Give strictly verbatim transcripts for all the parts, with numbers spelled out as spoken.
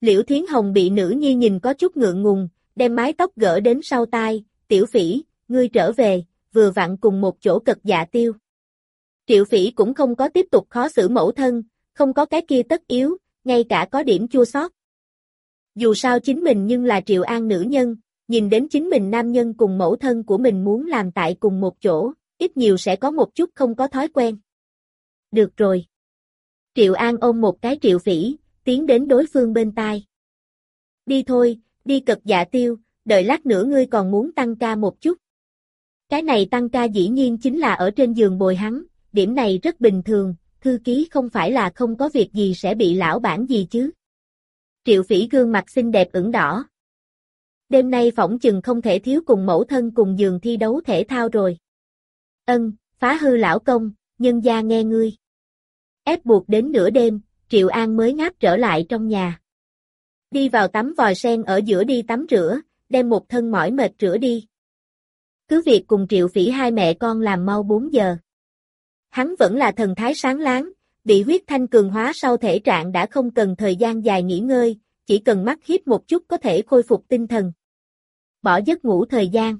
Liễu Thiến Hồng bị nữ nhi nhìn có chút ngượng ngùng, đem mái tóc gỡ đến sau tai, Tiểu Phỉ, ngươi trở về, vừa vặn cùng một chỗ Cật Dạ Tiêu. Triệu Phỉ cũng không có tiếp tục khó xử mẫu thân, không có cái kia tất yếu, ngay cả có điểm chua xót. Dù sao chính mình nhưng là Triệu An nữ nhân, nhìn đến chính mình nam nhân cùng mẫu thân của mình muốn làm tại cùng một chỗ, ít nhiều sẽ có một chút không có thói quen. Được rồi. Triệu An ôm một cái Triệu Phỉ, tiến đến đối phương bên tai. Đi thôi, đi Cật Dạ Tiêu, đợi lát nữa ngươi còn muốn tăng ca một chút. Cái này tăng ca dĩ nhiên chính là ở trên giường bồi hắn, điểm này rất bình thường, thư ký không phải là không có việc gì sẽ bị lão bản gì chứ. Triệu Phỉ gương mặt xinh đẹp ửng đỏ. Đêm nay phỏng chừng không thể thiếu cùng mẫu thân cùng giường thi đấu thể thao rồi. Ân, phá hư lão công, nhân gia nghe ngươi. Ép buộc đến nửa đêm, Triệu An mới ngáp trở lại trong nhà. Đi vào tắm vòi sen ở giữa đi tắm rửa, đem một thân mỏi mệt rửa đi. Cứ việc cùng Triệu Phỉ hai mẹ con làm mau bốn giờ. Hắn vẫn là thần thái sáng láng, bị huyết thanh cường hóa sau thể trạng đã không cần thời gian dài nghỉ ngơi, chỉ cần mắt híp một chút có thể khôi phục tinh thần. Bỏ giấc ngủ thời gian.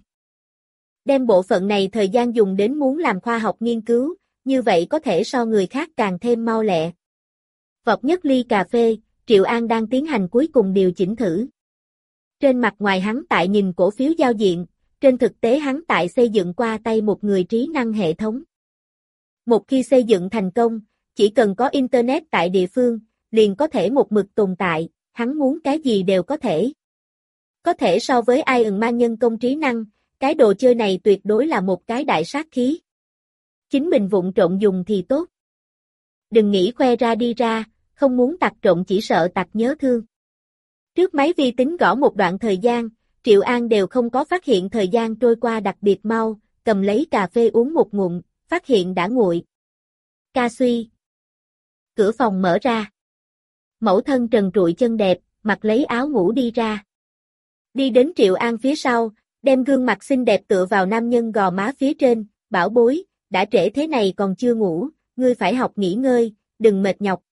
Đem bộ phận này thời gian dùng đến muốn làm khoa học nghiên cứu, như vậy có thể so người khác càng thêm mau lẹ. Vọt nhất ly cà phê, Triệu An đang tiến hành cuối cùng điều chỉnh thử. Trên mặt ngoài hắn tại nhìn cổ phiếu giao diện, trên thực tế hắn tại xây dựng qua tay một người trí năng hệ thống. Một khi xây dựng thành công, chỉ cần có Internet tại địa phương, liền có thể một mực tồn tại, hắn muốn cái gì đều có thể. Có thể so với Iron Man nhân công trí năng, cái đồ chơi này tuyệt đối là một cái đại sát khí. Chính mình vụng trộn dùng thì tốt. Đừng nghĩ khoe ra đi ra, không muốn tặc trộn chỉ sợ tặc nhớ thương. Trước máy vi tính gõ một đoạn thời gian, Triệu An đều không có phát hiện thời gian trôi qua đặc biệt mau, cầm lấy cà phê uống một ngụm, phát hiện đã nguội. Ca suy. Cửa phòng mở ra. Mẫu thân trần trụi chân đẹp, mặc lấy áo ngủ đi ra. Đi đến Triệu An phía sau, đem gương mặt xinh đẹp tựa vào nam nhân gò má phía trên, bảo bối, đã trễ thế này còn chưa ngủ, ngươi phải học nghỉ ngơi, đừng mệt nhọc.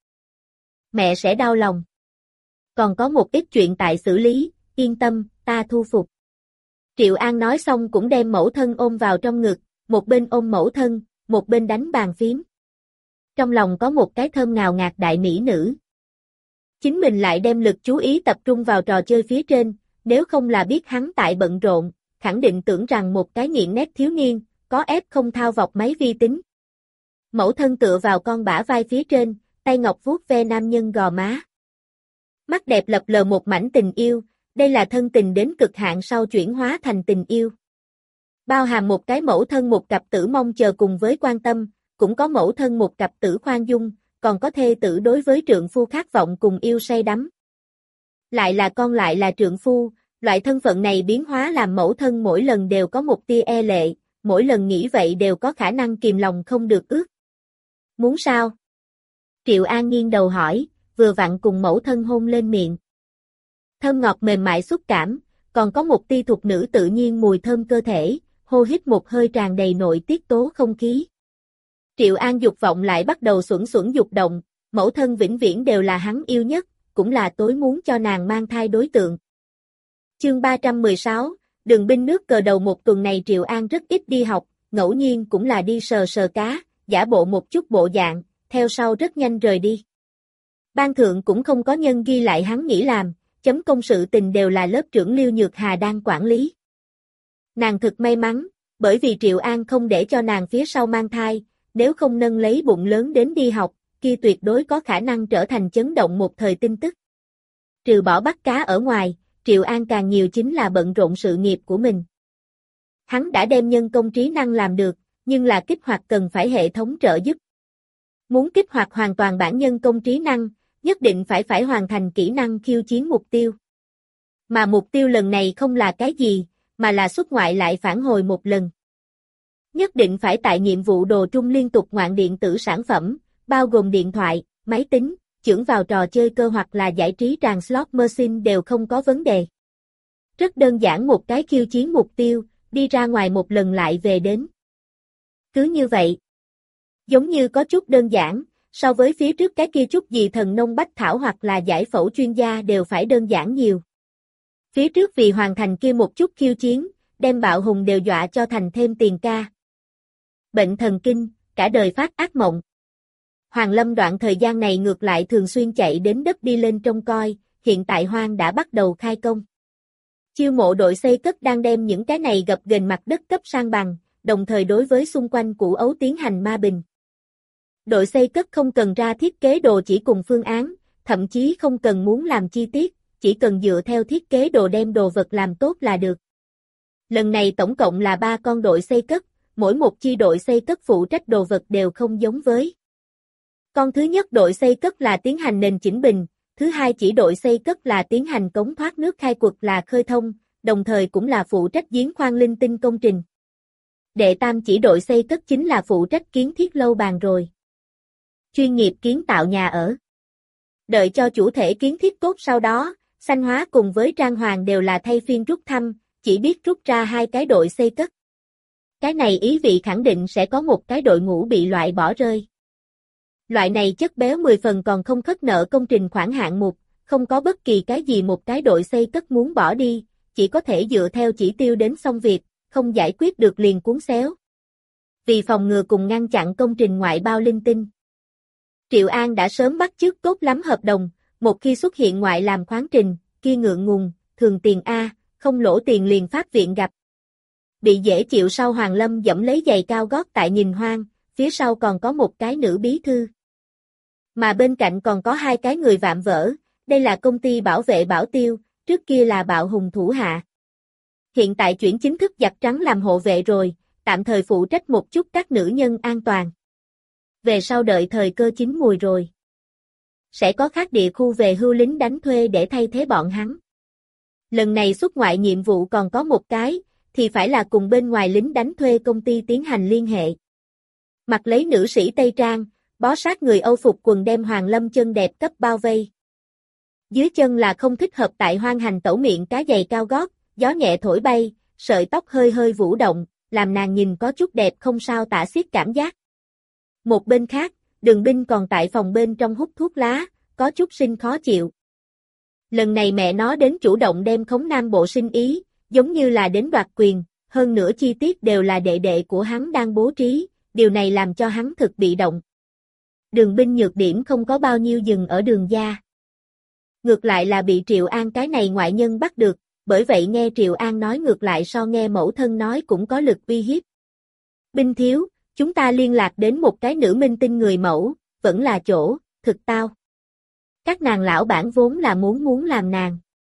Mẹ sẽ đau lòng. Còn có một ít chuyện tại xử lý, yên tâm, ta thu phục. Triệu An nói xong cũng đem mẫu thân ôm vào trong ngực, một bên ôm mẫu thân, một bên đánh bàn phím. Trong lòng có một cái thơm ngào ngạt đại mỹ nữ. Chính mình lại đem lực chú ý tập trung vào trò chơi phía trên, nếu không là biết hắn tại bận rộn, khẳng định tưởng rằng một cái nghiện nét thiếu niên, có ép không thao vọc máy vi tính. Mẫu thân tựa vào con bả vai phía trên, tay ngọc vuốt ve nam nhân gò má. Mắt đẹp lập lờ một mảnh tình yêu, đây là thân tình đến cực hạn sau chuyển hóa thành tình yêu. Bao hàm một cái mẫu thân một cặp tử mong chờ cùng với quan tâm, cũng có mẫu thân một cặp tử khoan dung, còn có thê tử đối với trượng phu khát vọng cùng yêu say đắm. Lại là con lại là trượng phu, loại thân phận này biến hóa làm mẫu thân mỗi lần đều có một tia e lệ, mỗi lần nghĩ vậy đều có khả năng kìm lòng không được ước. Muốn sao? Triệu An nghiêng đầu hỏi, vừa vặn cùng mẫu thân hôn lên miệng. Thơm ngọt mềm mại xúc cảm, còn có một tia thuộc nữ tự nhiên mùi thơm cơ thể, hô hít một hơi tràn đầy nội tiết tố không khí. Triệu An dục vọng lại bắt đầu xuẩn xuẩn dục động, mẫu thân vĩnh viễn đều là hắn yêu nhất, cũng là tối muốn cho nàng mang thai đối tượng. Chương ba trăm mười sáu, đường binh nước cờ đầu một tuần này Triệu An rất ít đi học, ngẫu nhiên cũng là đi sờ sờ cá, giả bộ một chút bộ dạng, theo sau rất nhanh rời đi. Ban thượng cũng không có nhân ghi lại hắn nghĩ làm, chấm công sự tình đều là lớp trưởng Liêu Nhược Hà đang quản lý. Nàng thực may mắn, bởi vì Triệu An không để cho nàng phía sau mang thai, nếu không nâng lấy bụng lớn đến đi học, kia tuyệt đối có khả năng trở thành chấn động một thời tin tức. Trừ bỏ bắt cá ở ngoài, Triệu An càng nhiều chính là bận rộn sự nghiệp của mình. Hắn đã đem nhân công trí năng làm được, nhưng là kích hoạt cần phải hệ thống trợ giúp. Muốn kích hoạt hoàn toàn bản nhân công trí năng, nhất định phải phải hoàn thành kỹ năng khiêu chiến mục tiêu. Mà mục tiêu lần này không là cái gì, mà là xuất ngoại lại phản hồi một lần. Nhất định phải tại nhiệm vụ đồ trung liên tục ngoạn điện tử sản phẩm, bao gồm điện thoại, máy tính, chưởng vào trò chơi cơ hoặc là giải trí tràn slot machine đều không có vấn đề. Rất đơn giản một cái khiêu chiến mục tiêu, đi ra ngoài một lần lại về đến. Cứ như vậy. Giống như có chút đơn giản, so với phía trước cái kia chút gì thần nông bách thảo hoặc là giải phẫu chuyên gia đều phải đơn giản nhiều. Phía trước vì hoàn thành kia một chút khiêu chiến, đem Bạo Hùng đều dọa cho thành thêm tiền ca. Bệnh thần kinh, cả đời phát ác mộng. Hoàng Lâm đoạn thời gian này ngược lại thường xuyên chạy đến đất đi lên trông coi, hiện tại Hoang đã bắt đầu khai công. Chiêu mộ đội xây cất đang đem những cái này gập ghềnh mặt đất cấp sang bằng, đồng thời đối với xung quanh củ ấu tiến hành ma bình. Đội xây cất không cần ra thiết kế đồ chỉ cùng phương án, thậm chí không cần muốn làm chi tiết, chỉ cần dựa theo thiết kế đồ đem đồ vật làm tốt là được. Lần này tổng cộng là ba con đội xây cất, mỗi một chi đội xây cất phụ trách đồ vật đều không giống với. Con thứ nhất đội xây cất là tiến hành nền chỉnh bình, thứ hai chỉ đội xây cất là tiến hành cống thoát nước khai quật là khơi thông, đồng thời cũng là phụ trách giếng khoan linh tinh công trình. Đệ tam chỉ đội xây cất chính là phụ trách kiến thiết lâu bàn rồi. Chuyên nghiệp kiến tạo nhà ở. Đợi cho chủ thể kiến thiết tốt sau đó, Xanh Hóa cùng với Trang Hoàng đều là thay phiên rút thăm, chỉ biết rút ra hai cái đội xây cất. Cái này ý vị khẳng định sẽ có một cái đội ngũ bị loại bỏ rơi. Loại này chất béo mười phần còn không khất nợ công trình khoản hạng mục, không có bất kỳ cái gì một cái đội xây cất muốn bỏ đi, chỉ có thể dựa theo chỉ tiêu đến xong việc, không giải quyết được liền cuốn xéo. Vì phòng ngừa cùng ngăn chặn công trình ngoại bao linh tinh. Triệu An đã sớm bắt chước tốt lắm hợp đồng, một khi xuất hiện ngoại làm khoáng trình, kia ngượng ngùng, thường tiền A, không lỗ tiền liền pháp viện gặp. Bị dễ chịu sau Hoàng Lâm dẫm lấy giày cao gót tại nhìn Hoang, phía sau còn có một cái nữ bí thư. Mà bên cạnh còn có hai cái người vạm vỡ, đây là công ty bảo vệ Bảo Tiêu, trước kia là Bạo Hùng thủ hạ. Hiện tại chuyển chính thức giặt trắng làm hộ vệ rồi, tạm thời phụ trách một chút các nữ nhân an toàn. Về sau đợi thời cơ chín mùi rồi. Sẽ có khác địa khu về hưu lính đánh thuê để thay thế bọn hắn. Lần này xuất ngoại nhiệm vụ còn có một cái, thì phải là cùng bên ngoài lính đánh thuê công ty tiến hành liên hệ. Mặc lấy nữ sĩ Tây Trang, bó sát người Âu phục quần đem Hoàng Lâm chân đẹp cấp bao vây. Dưới chân là không thích hợp tại hoang hành tẩu miệng cá giày cao gót, gió nhẹ thổi bay, sợi tóc hơi hơi vũ động, làm nàng nhìn có chút đẹp không sao tả xiết cảm giác. Một bên khác, Đường Binh còn tại phòng bên trong hút thuốc lá, có chút sinh khó chịu. Lần này mẹ nó đến chủ động đem Khống Nam bộ sinh ý, giống như là đến đoạt quyền, hơn nữa chi tiết đều là đệ đệ của hắn đang bố trí, điều này làm cho hắn thực bị động. Đường Binh nhược điểm không có bao nhiêu dừng ở Đường gia. Ngược lại là bị Triệu An cái này ngoại nhân bắt được, bởi vậy nghe Triệu An nói ngược lại so nghe mẫu thân nói cũng có lực uy hiếp. Binh thiếu, chúng ta liên lạc đến một cái nữ minh tinh người mẫu, vẫn là chỗ, thực tao. Các nàng lão bản vốn là muốn muốn làm nàng.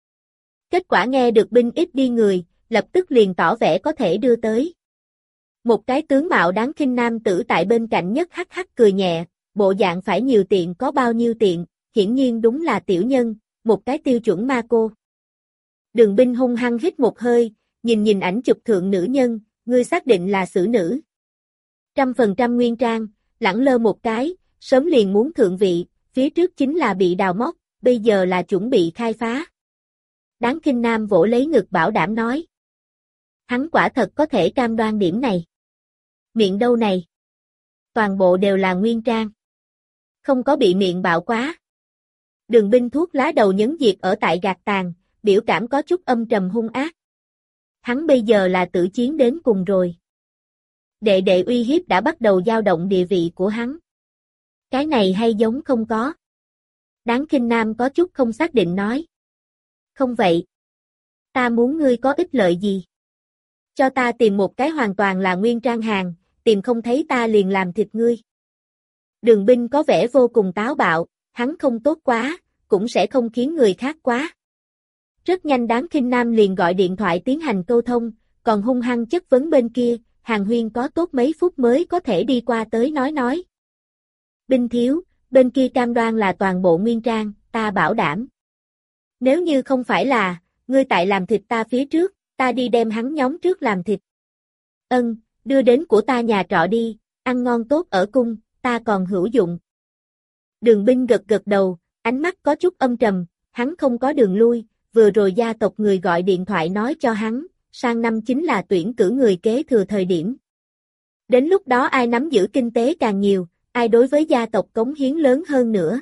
Kết quả nghe được Binh ít đi người, lập tức liền tỏ vẻ có thể đưa tới. Một cái tướng mạo đáng khinh nam tử tại bên cạnh nhất hắc hắc cười nhẹ, bộ dạng phải nhiều tiện có bao nhiêu tiện, hiển nhiên đúng là tiểu nhân, một cái tiêu chuẩn ma cô. Đường Binh hung hăng hít một hơi, nhìn nhìn ảnh chụp thượng nữ nhân, ngươi xác định là xử nữ. Trăm phần trăm nguyên trang, lẳng lơ một cái, sớm liền muốn thượng vị, phía trước chính là bị đào móc, bây giờ là chuẩn bị khai phá. Đáng khinh nam vỗ lấy ngực bảo đảm nói. Hắn quả thật có thể cam đoan điểm này. Miệng đâu này? Toàn bộ đều là nguyên trang. Không có bị miệng bạo quá. Đường Binh thuốc lá đầu nhấn diệt ở tại gạt tàn, biểu cảm có chút âm trầm hung ác. Hắn bây giờ là tự chiến đến cùng rồi. Đệ đệ uy hiếp đã bắt đầu dao động địa vị của hắn. Cái này hay giống không có. Đáng khinh nam có chút không xác định nói. Không vậy. Ta muốn ngươi có ích lợi gì? Cho ta tìm một cái hoàn toàn là nguyên trang hàng, tìm không thấy ta liền làm thịt ngươi. Đường Binh có vẻ vô cùng táo bạo, hắn không tốt quá, cũng sẽ không khiến người khác quá. Rất nhanh đáng khinh nam liền gọi điện thoại tiến hành câu thông, còn hung hăng chất vấn bên kia, Hàng Huyên có tốt mấy phút mới có thể đi qua tới nói nói. Binh thiếu, bên kia cam đoan là toàn bộ nguyên trang, ta bảo đảm. Nếu như không phải là, ngươi tại làm thịt ta phía trước, ta đi đem hắn nhóm trước làm thịt. Ân, đưa đến của ta nhà trọ đi, ăn ngon tốt ở cung, ta còn hữu dụng. Đường Binh gật gật đầu, ánh mắt có chút âm trầm, hắn không có đường lui, vừa rồi gia tộc người gọi điện thoại nói cho hắn, sang năm chính là tuyển cử người kế thừa thời điểm. Đến lúc đó ai nắm giữ kinh tế càng nhiều, ai đối với gia tộc cống hiến lớn hơn nữa.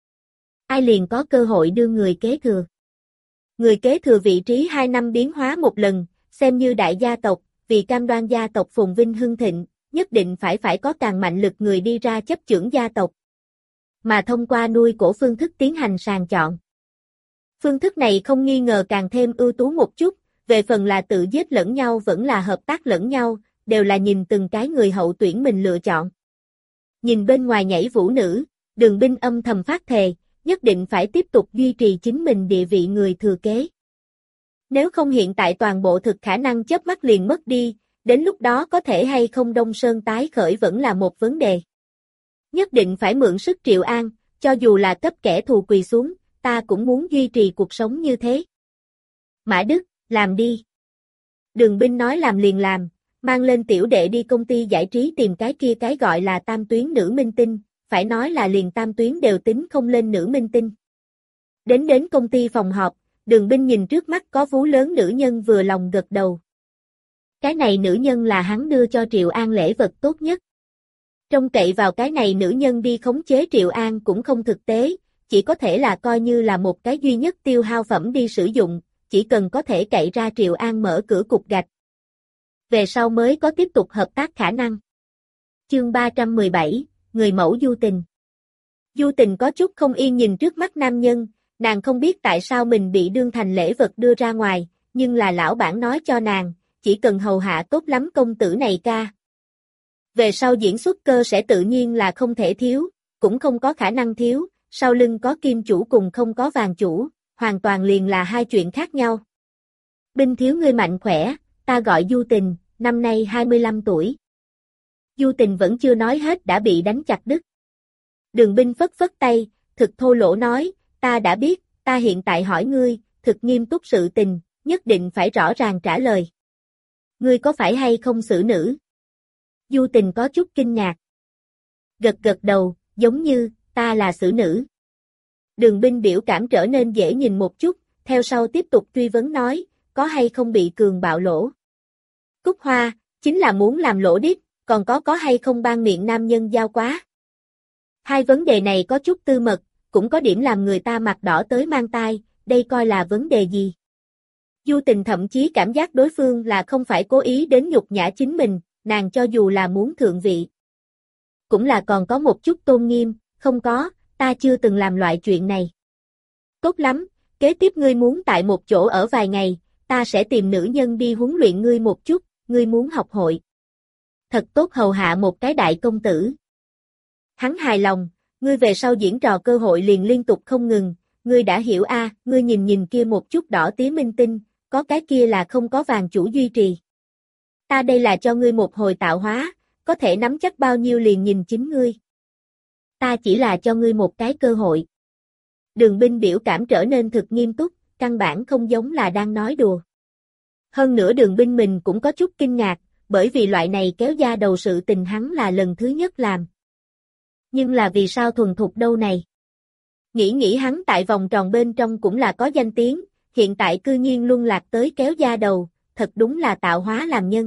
Ai liền có cơ hội đưa người kế thừa. Người kế thừa vị trí hai năm biến hóa một lần, xem như đại gia tộc, vì cam đoan gia tộc phồn vinh hưng thịnh, nhất định phải phải có càng mạnh lực người đi ra chấp chưởng gia tộc. Mà thông qua nuôi cổ phương thức tiến hành sàng chọn. Phương thức này không nghi ngờ càng thêm ưu tú một chút, về phần là tự giết lẫn nhau vẫn là hợp tác lẫn nhau, đều là nhìn từng cái người hậu tuyển mình lựa chọn. Nhìn bên ngoài nhảy vũ nữ, Đường Binh âm thầm phát thề, nhất định phải tiếp tục duy trì chính mình địa vị người thừa kế. Nếu không hiện tại toàn bộ thực khả năng chớp mắt liền mất đi, đến lúc đó có thể hay không Đông Sơn tái khởi vẫn là một vấn đề. Nhất định phải mượn sức Triệu An, cho dù là cấp kẻ thù quỳ xuống, ta cũng muốn duy trì cuộc sống như thế. Mã Đức, làm đi. Đường Binh nói làm liền làm, mang lên tiểu đệ đi công ty giải trí tìm cái kia cái gọi là tam tuyến nữ minh tinh, phải nói là liền tam tuyến đều tính không lên nữ minh tinh. Đến đến công ty phòng họp, Đường Binh nhìn trước mắt có vú lớn nữ nhân vừa lòng gật đầu. Cái này nữ nhân là hắn đưa cho Triệu An lễ vật tốt nhất. Trông cậy vào cái này nữ nhân đi khống chế Triệu An cũng không thực tế, chỉ có thể là coi như là một cái duy nhất tiêu hao phẩm đi sử dụng, chỉ cần có thể cậy ra Triệu An mở cửa cục gạch. Về sau mới có tiếp tục hợp tác khả năng. Chương ba trăm mười bảy, Người mẫu Du Tình. Du Tình có chút không yên nhìn trước mắt nam nhân, nàng không biết tại sao mình bị đương thành lễ vật đưa ra ngoài, nhưng là lão bản nói cho nàng, chỉ cần hầu hạ tốt lắm công tử này ca. Về sau diễn xuất cơ sẽ tự nhiên là không thể thiếu, cũng không có khả năng thiếu, sau lưng có kim chủ cùng không có vàng chủ, hoàn toàn liền là hai chuyện khác nhau. Binh thiếu ngươi mạnh khỏe, ta gọi Du Tình, năm nay hai mươi lăm tuổi. Du Tình vẫn chưa nói hết đã bị đánh chặt đứt. Đường Binh phất phất tay, thực thô lỗ nói, ta đã biết, ta hiện tại hỏi ngươi, thực nghiêm túc sự tình, nhất định phải rõ ràng trả lời. Ngươi có phải hay không xử nữ? Du Tình có chút kinh ngạc. Gật gật đầu, giống như, ta là xử nữ. Đường Binh biểu cảm trở nên dễ nhìn một chút, theo sau tiếp tục truy vấn nói, có hay không bị cường bạo lỗ? Cúc Hoa, chính là muốn làm lỗ điếc, còn có có hay không ban miệng nam nhân giao quá? Hai vấn đề này có chút tư mật, cũng có điểm làm người ta mặt đỏ tới mang tai, đây coi là vấn đề gì? Du Tình thậm chí cảm giác đối phương là không phải cố ý đến nhục nhã chính mình, nàng cho dù là muốn thượng vị. Cũng là còn có một chút tôn nghiêm, không có, ta chưa từng làm loại chuyện này. Tốt lắm, kế tiếp ngươi muốn tại một chỗ ở vài ngày, ta sẽ tìm nữ nhân đi huấn luyện ngươi một chút, ngươi muốn học hội. Thật tốt hầu hạ một cái đại công tử. Hắn hài lòng, ngươi về sau diễn trò cơ hội liền liên tục không ngừng, ngươi đã hiểu a, à, ngươi nhìn nhìn kia một chút đỏ tía minh tinh, có cái kia là không có vàng chủ duy trì. Ta đây là cho ngươi một hồi tạo hóa, có thể nắm chắc bao nhiêu liền nhìn chính ngươi. Ta chỉ là cho ngươi một cái cơ hội. Đường Binh biểu cảm trở nên thực nghiêm túc, căn bản không giống là đang nói đùa. Hơn nữa Đường Binh mình cũng có chút kinh ngạc, bởi vì loại này kéo da đầu sự tình hắn là lần thứ nhất làm. Nhưng là vì sao thuần thục đâu này? Nghĩ nghĩ hắn tại vòng tròn bên trong cũng là có danh tiếng, hiện tại cư nhiên luân lạc tới kéo da đầu, thật đúng là tạo hóa làm nhân.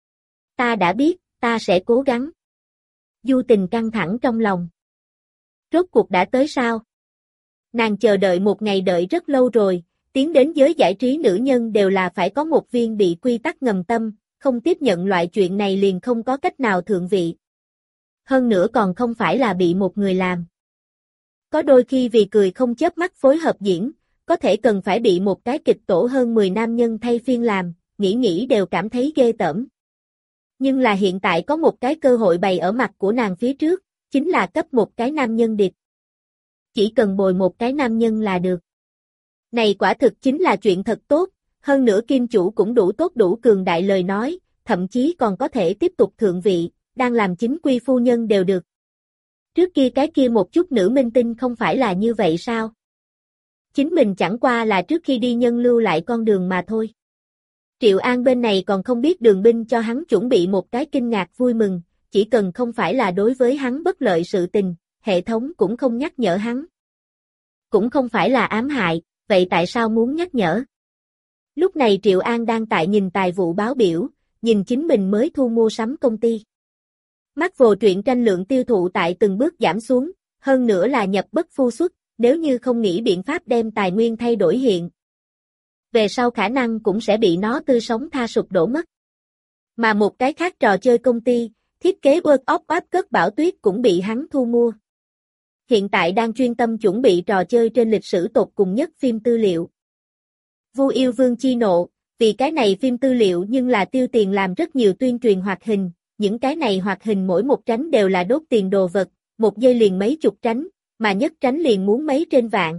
Ta đã biết, ta sẽ cố gắng. Du Tình căng thẳng trong lòng. Rốt cuộc đã tới sao? Nàng chờ đợi một ngày đợi rất lâu rồi, tiến đến giới giải trí nữ nhân đều là phải có một viên bị quy tắc ngầm tâm, không tiếp nhận loại chuyện này liền không có cách nào thượng vị. Hơn nữa còn không phải là bị một người làm. Có đôi khi vì cười không chớp mắt phối hợp diễn, có thể cần phải bị một cái kịch tổ hơn mười nam nhân thay phiên làm, nghĩ nghĩ đều cảm thấy ghê tởm. Nhưng là hiện tại có một cái cơ hội bày ở mặt của nàng phía trước, chính là cấp một cái nam nhân địch. Chỉ cần bồi một cái nam nhân là được. Này quả thực chính là chuyện thật tốt, hơn nữa kim chủ cũng đủ tốt đủ cường đại lời nói, thậm chí còn có thể tiếp tục thượng vị, đang làm chính quy phu nhân đều được. Trước kia cái kia một chút nữ minh tinh không phải là như vậy sao? Chính mình chẳng qua là trước khi đi nhân lưu lại con đường mà thôi. Triệu An bên này còn không biết Đường Binh cho hắn chuẩn bị một cái kinh ngạc vui mừng, chỉ cần không phải là đối với hắn bất lợi sự tình, hệ thống cũng không nhắc nhở hắn. Cũng không phải là ám hại, vậy tại sao muốn nhắc nhở? Lúc này Triệu An đang tại nhìn tài vụ báo biểu, nhìn chính mình mới thu mua sắm công ty. Marvel truyện tranh lượng tiêu thụ tại từng bước giảm xuống, hơn nữa là nhập bất phu xuất, nếu như không nghĩ biện pháp đem tài nguyên thay đổi hiện. Về sau khả năng cũng sẽ bị nó tươi sống tha sụp đổ mất. Mà một cái khác trò chơi công ty, thiết kế World of Warcraft cất Bảo Tuyết cũng bị hắn thu mua. Hiện tại đang chuyên tâm chuẩn bị trò chơi trên lịch sử tột cùng nhất phim tư liệu. Vu Yêu Vương chi nộ, vì cái này phim tư liệu nhưng là tiêu tiền làm rất nhiều tuyên truyền hoạt hình, những cái này hoạt hình mỗi một tránh đều là đốt tiền đồ vật, một giây liền mấy chục tránh, mà nhất tránh liền muốn mấy trên vạn.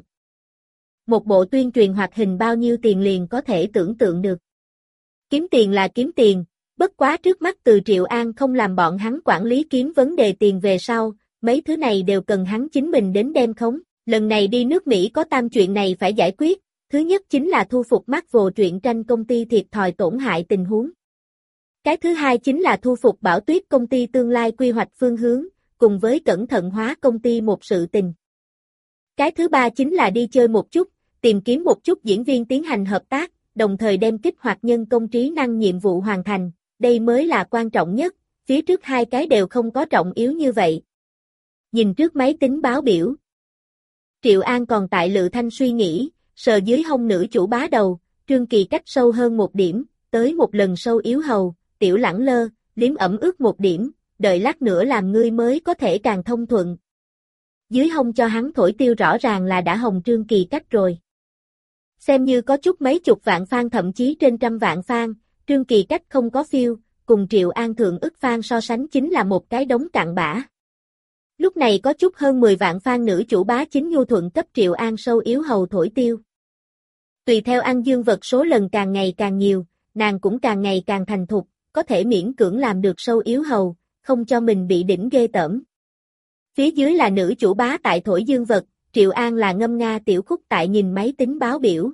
Một bộ tuyên truyền hoạt hình bao nhiêu tiền liền có thể tưởng tượng được. Kiếm tiền là kiếm tiền, bất quá trước mắt Từ Triệu An không làm bọn hắn quản lý kiếm vấn đề tiền về sau, mấy thứ này đều cần hắn chính mình đến đem khống. Lần này đi nước Mỹ có tam chuyện này phải giải quyết, thứ nhất chính là thu phục Marvel truyện tranh công ty thiệt thòi tổn hại tình huống. Cái thứ hai chính là thu phục Bảo Tuyết công ty tương lai quy hoạch phương hướng, cùng với cẩn thận hóa công ty một sự tình. Cái thứ ba chính là đi chơi một chút, tìm kiếm một chút diễn viên tiến hành hợp tác, đồng thời đem kích hoạt nhân công trí năng nhiệm vụ hoàn thành, đây mới là quan trọng nhất, phía trước hai cái đều không có trọng yếu như vậy. Nhìn trước máy tính báo biểu. Triệu An còn tại Lự Thanh suy nghĩ, sờ dưới hông nữ chủ bá đầu, Trương Kỳ cách sâu hơn một điểm, tới một lần sâu yếu hầu, tiểu lẳng lơ, liếm ẩm ướt một điểm, đợi lát nữa làm ngươi mới có thể càng thông thuận. Dưới hông cho hắn thổi tiêu rõ ràng là đã hồng Trương Kỳ cách rồi. Xem như có chút mấy chục vạn fan thậm chí trên trăm vạn fan, Trương Kỳ cách không có phiêu, cùng Triệu An thượng ức fan so sánh chính là một cái đống cặn bã. Lúc này có chút hơn mười vạn fan nữ chủ bá chính nhu thuận cấp Triệu An sâu yếu hầu thổi tiêu. Tùy theo ăn dương vật số lần càng ngày càng nhiều, nàng cũng càng ngày càng thành thục, có thể miễn cưỡng làm được sâu yếu hầu, không cho mình bị đỉnh ghê tởm. Phía dưới là nữ chủ bá tại thổi dương vật, Triệu An là ngâm nga tiểu khúc tại nhìn máy tính báo biểu.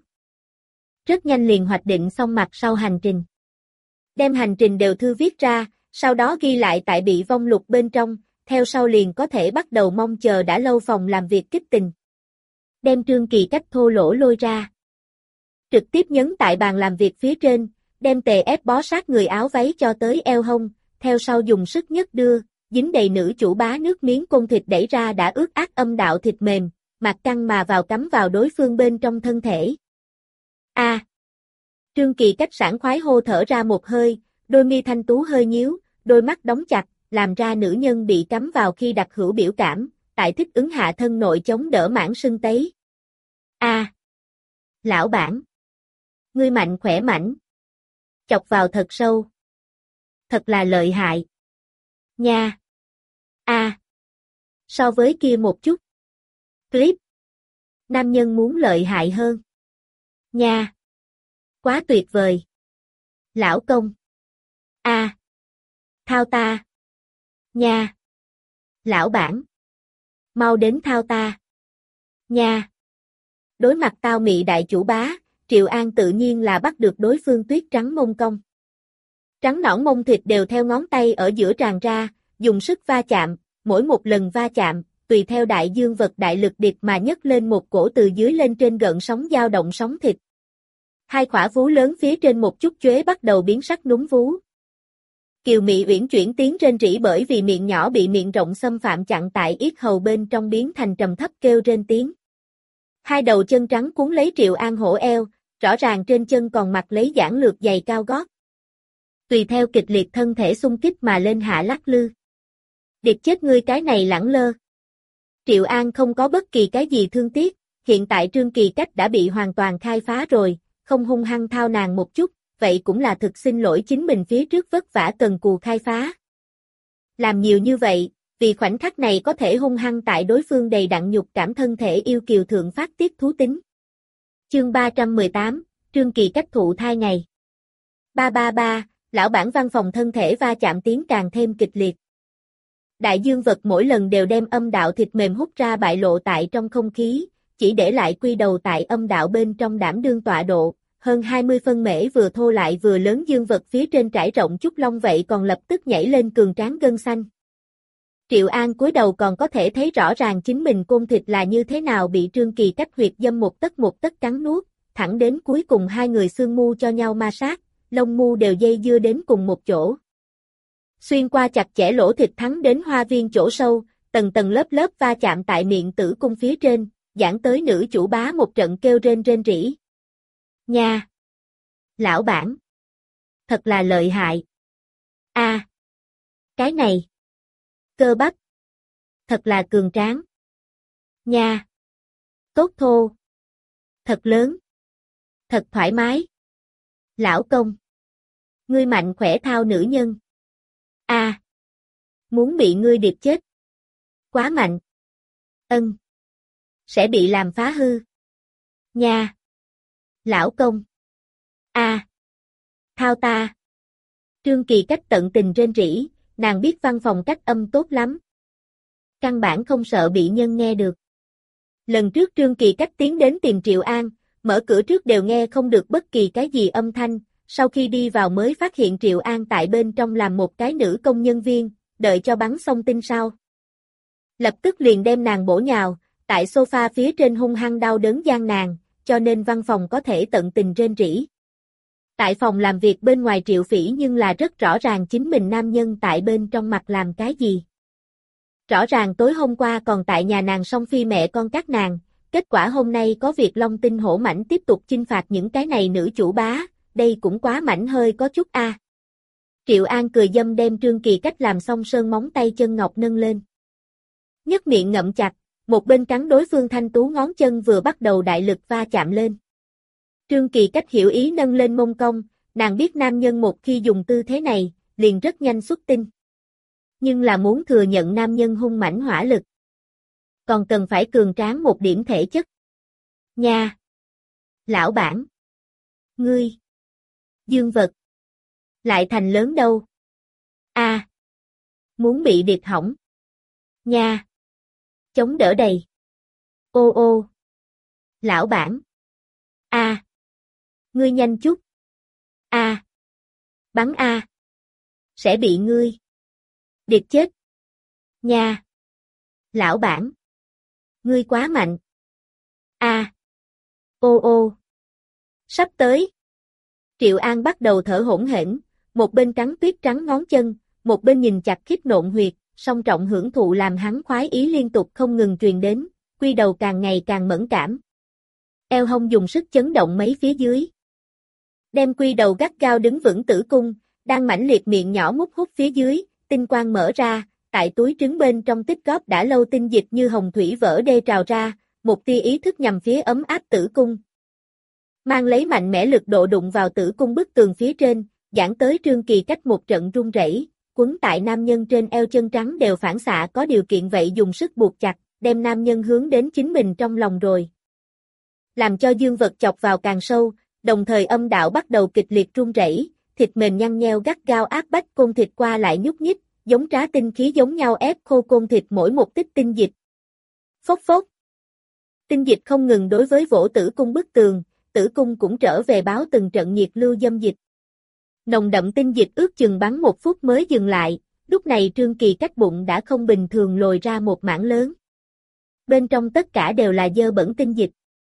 Rất nhanh liền hoạch định xong mặt sau hành trình. Đem hành trình đều thư viết ra, sau đó ghi lại tại bị vong lục bên trong, theo sau liền có thể bắt đầu mong chờ đã lâu phòng làm việc kích tình. Đem Trương Kỳ cách thô lỗ lôi ra. Trực tiếp nhấn tại bàn làm việc phía trên, đem tề ép bó sát người áo váy cho tới eo hông, theo sau dùng sức nhất đưa, dính đầy nữ chủ bá nước miếng côn thịt đẩy ra đã ướt át âm đạo thịt mềm, mặt căng mà vào cắm vào đối phương bên trong thân thể. A. À, Trương Kỳ cách sảng khoái hô thở ra một hơi, đôi mi thanh tú hơi nhíu, đôi mắt đóng chặt, làm ra nữ nhân bị cắm vào khi đặc hữu biểu cảm, tại thích ứng hạ thân nội chống đỡ mãn sưng tấy. A. À, lão bản. Ngươi mạnh khỏe mảnh. Chọc vào thật sâu. Thật là lợi hại. Nha. A. À, so với kia một chút. Clip. Nam nhân muốn lợi hại hơn. Nha. Quá tuyệt vời. Lão công. A. À, thao ta. Nha. Lão bản. Mau đến thao ta. Nha. Đối mặt tao mị đại chủ bá, Triệu An tự nhiên là bắt được đối phương tuyết trắng mông cong. Trắng nõn mông thịt đều theo ngón tay ở giữa tràn ra, dùng sức va chạm, mỗi một lần va chạm, tùy theo đại dương vật đại lực điệp mà nhấc lên một cổ từ dưới lên trên gợn sóng dao động sóng thịt. Hai khỏa vú lớn phía trên một chút chuế bắt đầu biến sắc núm vú. Kiều Mị uyển chuyển tiếng rên rỉ bởi vì miệng nhỏ bị miệng rộng xâm phạm chặn tại yết hầu bên trong biến thành trầm thấp kêu rên tiếng. Hai đầu chân trắng cuốn lấy Triệu An hổ eo, rõ ràng trên chân còn mặc lấy giản lược giày cao gót. Tùy theo kịch liệt thân thể xung kích mà lên hạ lắc lư. Điệp chết ngươi cái này lẳng lơ. Triệu An không có bất kỳ cái gì thương tiếc, hiện tại Trương Kỳ cách đã bị hoàn toàn khai phá rồi, không hung hăng thao nàng một chút, vậy cũng là thực xin lỗi chính mình phía trước vất vả cần cù khai phá. Làm nhiều như vậy, vì khoảnh khắc này có thể hung hăng tại đối phương đầy đặn nhục cảm thân thể yêu kiều thượng phát tiết thú tính. Chương ba trăm mười tám, Trương Kỳ cách thụ thai ngày. ba ba ba, lão bản văn phòng thân thể va chạm tiếng càng thêm kịch liệt. Đại dương vật mỗi lần đều đem âm đạo thịt mềm hút ra bại lộ tại trong không khí, chỉ để lại quy đầu tại âm đạo bên trong đảm đương tọa độ, hơn hai mươi phân mễ vừa thô lại vừa lớn dương vật phía trên trải rộng chút lông vậy còn lập tức nhảy lên cường tráng gân xanh. Triệu An cúi đầu còn có thể thấy rõ ràng chính mình côn thịt là như thế nào bị Trương Kỳ cách huyệt dâm một tấc một tấc cắn nuốt, thẳng đến cuối cùng hai người xương mu cho nhau ma sát, lông mu đều dây dưa đến cùng một chỗ. Xuyên qua chặt chẽ lỗ thịt thắng đến hoa viên chỗ sâu, tầng tầng lớp lớp va chạm tại miệng tử cung phía trên, giảng tới nữ chủ bá một trận kêu rên rên rỉ. Nha! Lão bản! Thật là lợi hại! A, à, cái này! Cơ bắp! Thật là cường tráng! Nha! Tốt thô! Thật lớn! Thật thoải mái! Lão công! Ngươi mạnh khỏe thao nữ nhân! A, à, muốn bị ngươi điệp chết! Quá mạnh! Ân! Sẽ bị làm phá hư! Nha! Lão công! A, à, thao ta! Trương Kỳ Cách tận tình rên rỉ, nàng biết văn phòng cách âm tốt lắm. Căn bản không sợ bị nhân nghe được. Lần trước Trương Kỳ Cách tiến đến tìm Triệu An, mở cửa trước đều nghe không được bất kỳ cái gì âm thanh, sau khi đi vào mới phát hiện Triệu An tại bên trong làm một cái nữ công nhân viên, đợi cho bắn xong tin sau. Lập tức liền đem nàng bổ nhào, tại sofa phía trên hung hăng đau đớn gian nàng, cho nên văn phòng có thể tận tình rên rỉ. Tại phòng làm việc bên ngoài Triệu Phỉ nhưng là rất rõ ràng chính mình nam nhân tại bên trong mặt làm cái gì. Rõ ràng tối hôm qua còn tại nhà nàng song phi mẹ con các nàng, kết quả hôm nay có việc long tinh hổ mãnh tiếp tục chinh phạt những cái này nữ chủ bá, đây cũng quá mảnh hơi có chút a. À. Triệu An cười dâm đem Trương Kỳ Cách làm xong sơn móng tay chân ngọc nâng lên. Nhếch miệng ngậm chặt, một bên cắn đối phương thanh tú ngón chân vừa bắt đầu đại lực va chạm lên. Trương Kỳ Cách hiểu ý nâng lên mông cong, nàng biết nam nhân một khi dùng tư thế này, liền rất nhanh xuất tinh. Nhưng là muốn thừa nhận nam nhân hung mãnh hỏa lực. Còn cần phải cường tráng một điểm thể chất. Nha! Lão bản! Ngươi! Dương vật! Lại thành lớn đâu? A, à, muốn bị điệp hỏng. Nha! Chống đỡ đầy. Ô ô! Lão bản! A! À, ngươi nhanh chút! A! À, bắn A! À, sẽ bị ngươi! Điệp chết! Nha! Lão bản! Ngươi quá mạnh! A! À, ô ô! Sắp tới! Triệu An bắt đầu thở hổn hển, một bên cắn tuyết trắng ngón chân, một bên nhìn chặt khít nộn huyệt, song trọng hưởng thụ làm hắn khoái ý liên tục không ngừng truyền đến, quy đầu càng ngày càng mẫn cảm. Eo hông dùng sức chấn động mấy phía dưới. Đem quy đầu gắt gao đứng vững tử cung, đang mãnh liệt miệng nhỏ mút hút phía dưới, tinh quang mở ra, tại túi trứng bên trong tích góp đã lâu tinh dịch như hồng thủy vỡ đê trào ra, một tia ý thức nhằm phía ấm áp tử cung. Mang lấy mạnh mẽ lực độ đụng vào tử cung bức tường phía trên, giảng tới Trương Kỳ Cách một trận run rẩy, quấn tại nam nhân trên eo chân trắng đều phản xạ có điều kiện vậy dùng sức buộc chặt, đem nam nhân hướng đến chính mình trong lòng rồi. Làm cho dương vật chọc vào càng sâu, đồng thời âm đạo bắt đầu kịch liệt run rẩy, thịt mềm nhăn nheo gắt gao áp bách côn thịt qua lại nhúc nhích, giống trá tinh khí giống nhau ép khô côn thịt mỗi một tích tinh dịch. Phốc phốc. Tinh dịch không ngừng đối với vỗ tử cung bức tường, tử cung cũng trở về báo từng trận nhiệt lưu dâm dịch. Nồng đậm tinh dịch ước chừng bắn một phút mới dừng lại, lúc này Trương Kỳ Cách bụng đã không bình thường lồi ra một mảng lớn. Bên trong tất cả đều là dơ bẩn tinh dịch.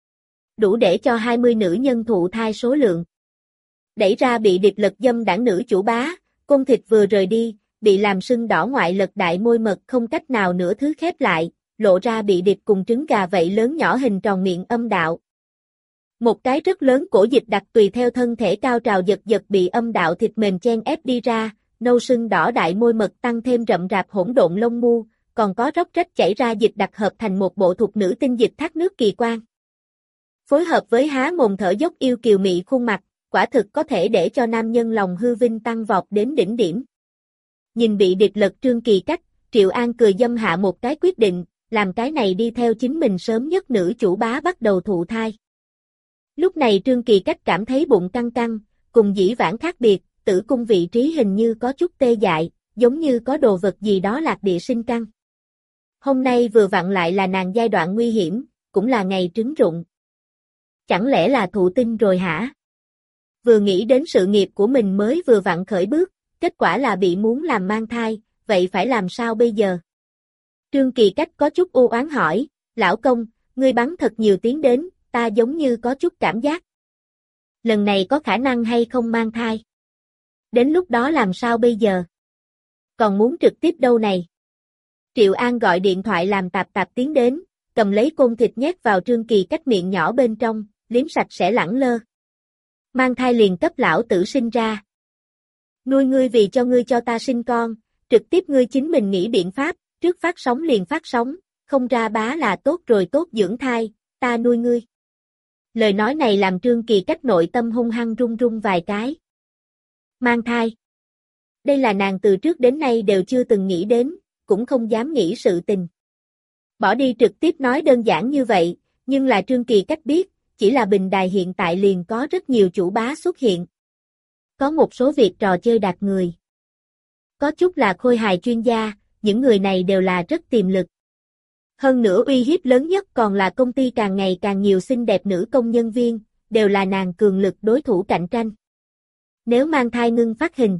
Đủ để cho hai mươi nữ nhân thụ thai số lượng. Đẩy ra bị điệp lật dâm đảng nữ chủ bá, côn thịt vừa rời đi, bị làm sưng đỏ ngoại lật đại môi mật không cách nào nửa thứ khép lại, lộ ra bị điệp cùng trứng gà vậy lớn nhỏ hình tròn miệng âm đạo. Một cái rất lớn cổ dịch đặc tùy theo thân thể cao trào giật giật bị âm đạo thịt mềm chen ép đi ra, nâu sưng đỏ đại môi mật tăng thêm rậm rạp hỗn độn lông mu, còn có róc rách chảy ra dịch đặc hợp thành một bộ thuộc nữ tinh dịch thác nước kỳ quan. Phối hợp với há mồm thở dốc yêu kiều mị khuôn mặt, quả thực có thể để cho nam nhân lòng hư vinh tăng vọt đến đỉnh điểm. Nhìn bị điệp lật Trương Kỳ Cách, Triệu An cười dâm hạ một cái quyết định, làm cái này đi theo chính mình sớm nhất nữ chủ bá bắt đầu thụ thai. Lúc này Trương Kỳ Cách cảm thấy bụng căng căng, cùng dĩ vãng khác biệt, tử cung vị trí hình như có chút tê dại, giống như có đồ vật gì đó lạc địa sinh căng. Hôm nay vừa vặn lại là nàng giai đoạn nguy hiểm, cũng là ngày trứng rụng. Chẳng lẽ là thụ tinh rồi hả? Vừa nghĩ đến sự nghiệp của mình mới vừa vặn khởi bước, kết quả là bị muốn làm mang thai, vậy phải làm sao bây giờ? Trương Kỳ Cách có chút u oán hỏi, lão công, ngươi bắn thật nhiều tiếng đến, ta giống như có chút cảm giác. Lần này có khả năng hay không mang thai? Đến lúc đó làm sao bây giờ? Còn muốn trực tiếp đâu này? Triệu An gọi điện thoại làm Tạp Tạp tiến đến, cầm lấy côn thịt nhét vào Trương Kỳ Cách miệng nhỏ bên trong, liếm sạch sẽ lẳng lơ. Mang thai liền cấp lão tử sinh ra. Nuôi ngươi vì cho ngươi cho ta sinh con, trực tiếp ngươi chính mình nghĩ biện pháp, trước phát sóng liền phát sóng, không ra bá là tốt rồi tốt dưỡng thai, ta nuôi ngươi. Lời nói này làm Trương Kỳ Cách nội tâm hung hăng run run vài cái. Mang thai. Đây là nàng từ trước đến nay đều chưa từng nghĩ đến, cũng không dám nghĩ sự tình. Bỏ đi trực tiếp nói đơn giản như vậy, nhưng là Trương Kỳ Cách biết, chỉ là bình đài hiện tại liền có rất nhiều chủ bá xuất hiện. Có một số việc trò chơi đạt người. Có chút là khôi hài chuyên gia, những người này đều là rất tiềm lực. Hơn nữa uy hiếp lớn nhất còn là công ty càng ngày càng nhiều xinh đẹp nữ công nhân viên, đều là nàng cường lực đối thủ cạnh tranh. Nếu mang thai ngưng phát hình,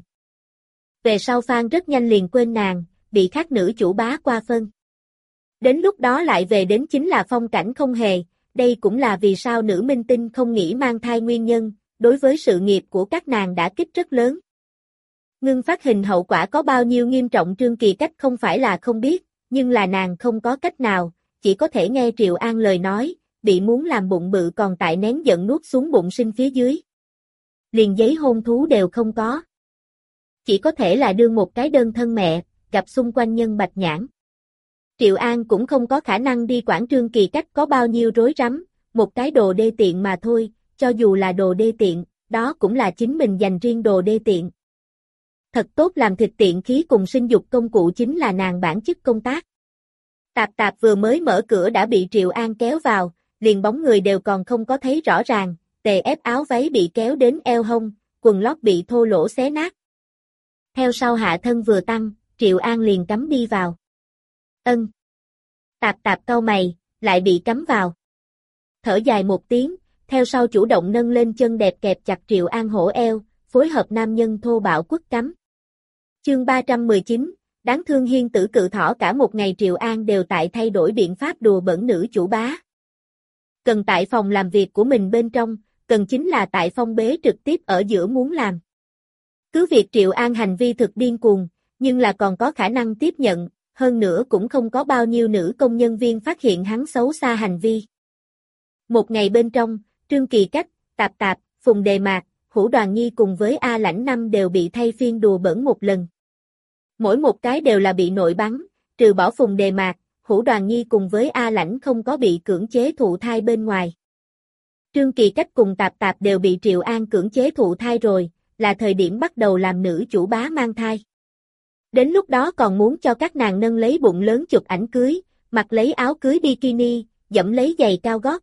về sau fan rất nhanh liền quên nàng, bị khác nữ chủ bá qua phân. Đến lúc đó lại về đến chính là phong cảnh không hề, đây cũng là vì sao nữ minh tinh không nghĩ mang thai nguyên nhân, đối với sự nghiệp của các nàng đã kích rất lớn. Ngưng phát hình hậu quả có bao nhiêu nghiêm trọng Trương Kỳ Cách không phải là không biết, nhưng là nàng không có cách nào, chỉ có thể nghe Triệu An lời nói, bị muốn làm bụng bự còn tại nén giận nuốt xuống bụng sinh phía dưới. Liền giấy hôn thú đều không có. Chỉ có thể là đương một cái đơn thân mẹ, gặp xung quanh nhân bạch nhãn. Triệu An cũng không có khả năng đi quản Trương Kỳ Cách có bao nhiêu rối rắm, một cái đồ đê tiện mà thôi, cho dù là đồ đê tiện, đó cũng là chính mình dành riêng đồ đê tiện. Thật tốt làm thịt tiện khí cùng sinh dục công cụ chính là nàng bản chức công tác. Tạp Tạp vừa mới mở cửa đã bị Triệu An kéo vào, liền bóng người đều còn không có thấy rõ ràng, tề ép áo váy bị kéo đến eo hông, quần lót bị thô lỗ xé nát. Theo sau hạ thân vừa tăng, Triệu An liền cắm đi vào. Ân. Tạp Tạp cau mày, lại bị cắm vào. Thở dài một tiếng, theo sau chủ động nâng lên chân đẹp kẹp chặt Triệu An hổ eo, phối hợp nam nhân thô bạo quất cắm. Chương ba trăm mười chín, đáng thương hiên tử cự thỏ cả một ngày Triệu An đều tại thay đổi biện pháp đùa bẩn nữ chủ bá. Cần tại phòng làm việc của mình bên trong, cần chính là tại phong bế trực tiếp ở giữa muốn làm. Cứ việc Triệu An hành vi thực điên cuồng, nhưng là còn có khả năng tiếp nhận, hơn nữa cũng không có bao nhiêu nữ công nhân viên phát hiện hắn xấu xa hành vi. Một ngày bên trong, Trương Kỳ Cách, Tạp Tạp, Phùng Đề Mạc, Hữu Đoàn Nhi cùng với A Lãnh Năm đều bị thay phiên đùa bẩn một lần. Mỗi một cái đều là bị nội bắn, trừ bỏ Phùng Đề Mạc, Hữu Đoàn Nhi cùng với A Lãnh không có bị cưỡng chế thụ thai bên ngoài. Trương Kỳ Cách cùng Tạp Tạp đều bị Triệu An cưỡng chế thụ thai rồi, là thời điểm bắt đầu làm nữ chủ bá mang thai. Đến lúc đó còn muốn cho các nàng nâng lấy bụng lớn chụp ảnh cưới, mặc lấy áo cưới bikini, dẫm lấy giày cao gót.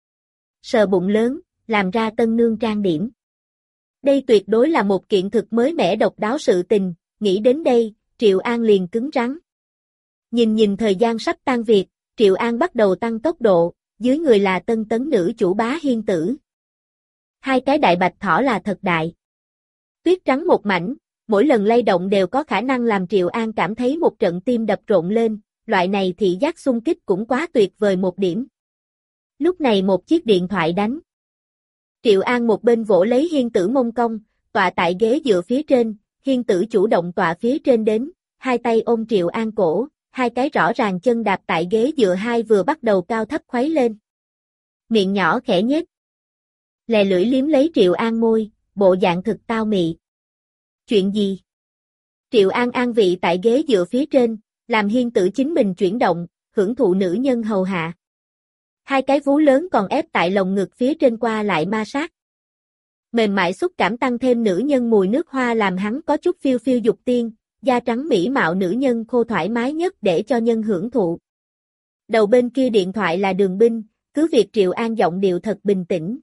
Sờ bụng lớn, làm ra tân nương trang điểm. Đây tuyệt đối là một kiện thực mới mẻ độc đáo sự tình, nghĩ đến đây, Triệu An liền cứng rắn. Nhìn nhìn thời gian sắp tan việc, Triệu An bắt đầu tăng tốc độ, dưới người là tân tấn nữ chủ bá hiên tử. Hai cái đại bạch thỏ là thật đại. Tuyết trắng một mảnh, mỗi lần lay động đều có khả năng làm Triệu An cảm thấy một trận tim đập rộn lên, loại này thị giác xung kích cũng quá tuyệt vời một điểm. Lúc này một chiếc điện thoại đánh. Triệu An một bên vỗ lấy hiên tử mông cong, tọa tại ghế dựa phía trên, hiên tử chủ động tọa phía trên đến, hai tay ôm Triệu An cổ, hai cái rõ ràng chân đạp tại ghế dựa hai vừa bắt đầu cao thấp khuấy lên. Miệng nhỏ khẽ nhếch. Lè lưỡi liếm lấy Triệu An môi, bộ dạng thực tao mị. Chuyện gì? Triệu An an vị tại ghế dựa phía trên, làm hiên tử chính mình chuyển động, hưởng thụ nữ nhân hầu hạ. Hai cái vú lớn còn ép tại lồng ngực phía trên qua lại ma sát. Mềm mại xúc cảm tăng thêm nữ nhân mùi nước hoa làm hắn có chút phiêu phiêu dục tiên, da trắng mỹ mạo nữ nhân khô thoải mái nhất để cho nhân hưởng thụ. Đầu bên kia điện thoại là Đường Binh, cứ việc Triệu An giọng điệu thật bình tĩnh.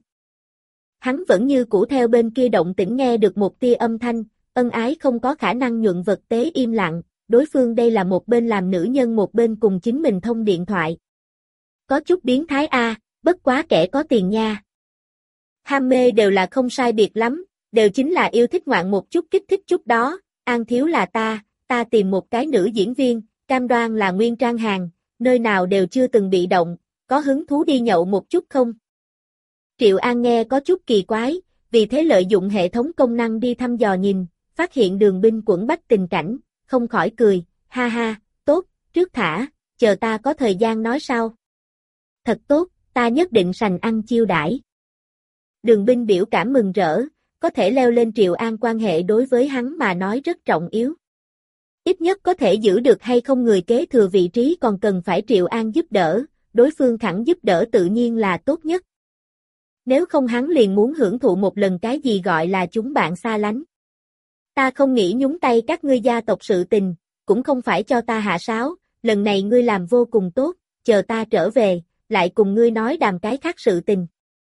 Hắn vẫn như cũ theo bên kia động tĩnh nghe được một tia âm thanh, ân ái không có khả năng nhuận vật tế im lặng, đối phương đây là một bên làm nữ nhân một bên cùng chính mình thông điện thoại. Có chút biến thái a, bất quá kẻ có tiền nha. Ham mê đều là không sai biệt lắm, đều chính là yêu thích ngoạn một chút kích thích chút đó, An thiếu là ta, ta tìm một cái nữ diễn viên, cam đoan là nguyên trang hàng, nơi nào đều chưa từng bị động, có hứng thú đi nhậu một chút không? Triệu An nghe có chút kỳ quái, vì thế lợi dụng hệ thống công năng đi thăm dò nhìn, phát hiện Đường Binh quẩn bách tình cảnh, không khỏi cười, ha ha, tốt, trước thả, chờ ta có thời gian nói sau. Thật tốt, ta nhất định sành ăn chiêu đãi. Đường Binh biểu cảm mừng rỡ, có thể leo lên Triệu An quan hệ đối với hắn mà nói rất trọng yếu. Ít nhất có thể giữ được hay không người kế thừa vị trí còn cần phải Triệu An giúp đỡ, đối phương khẳng giúp đỡ tự nhiên là tốt nhất. Nếu không hắn liền muốn hưởng thụ một lần cái gì gọi là chúng bạn xa lánh. Ta không nghĩ nhúng tay các ngươi gia tộc sự tình, cũng không phải cho ta hạ sáo, lần này ngươi làm vô cùng tốt, chờ ta trở về, lại cùng ngươi nói đàm cái khác sự tình.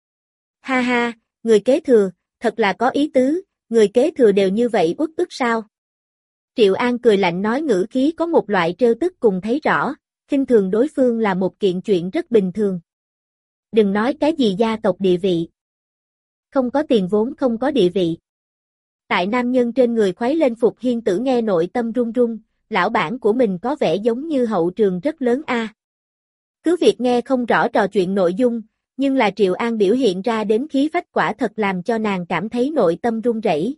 Ha ha, người kế thừa, thật là có ý tứ, người kế thừa đều như vậy uất ức sao? Triệu An cười lạnh nói ngữ khí có một loại trêu tức cùng thấy rõ, khinh thường đối phương là một kiện chuyện rất bình thường. Đừng nói cái gì gia tộc địa vị. Không có tiền vốn không có địa vị. Tại nam nhân trên người khuấy lên Phục Hiên Tử nghe nội tâm run run, lão bản của mình có vẻ giống như hậu trường rất lớn a. Cứ việc nghe không rõ trò chuyện nội dung, nhưng là Triệu An biểu hiện ra đến khí phách quả thật làm cho nàng cảm thấy nội tâm run rẩy.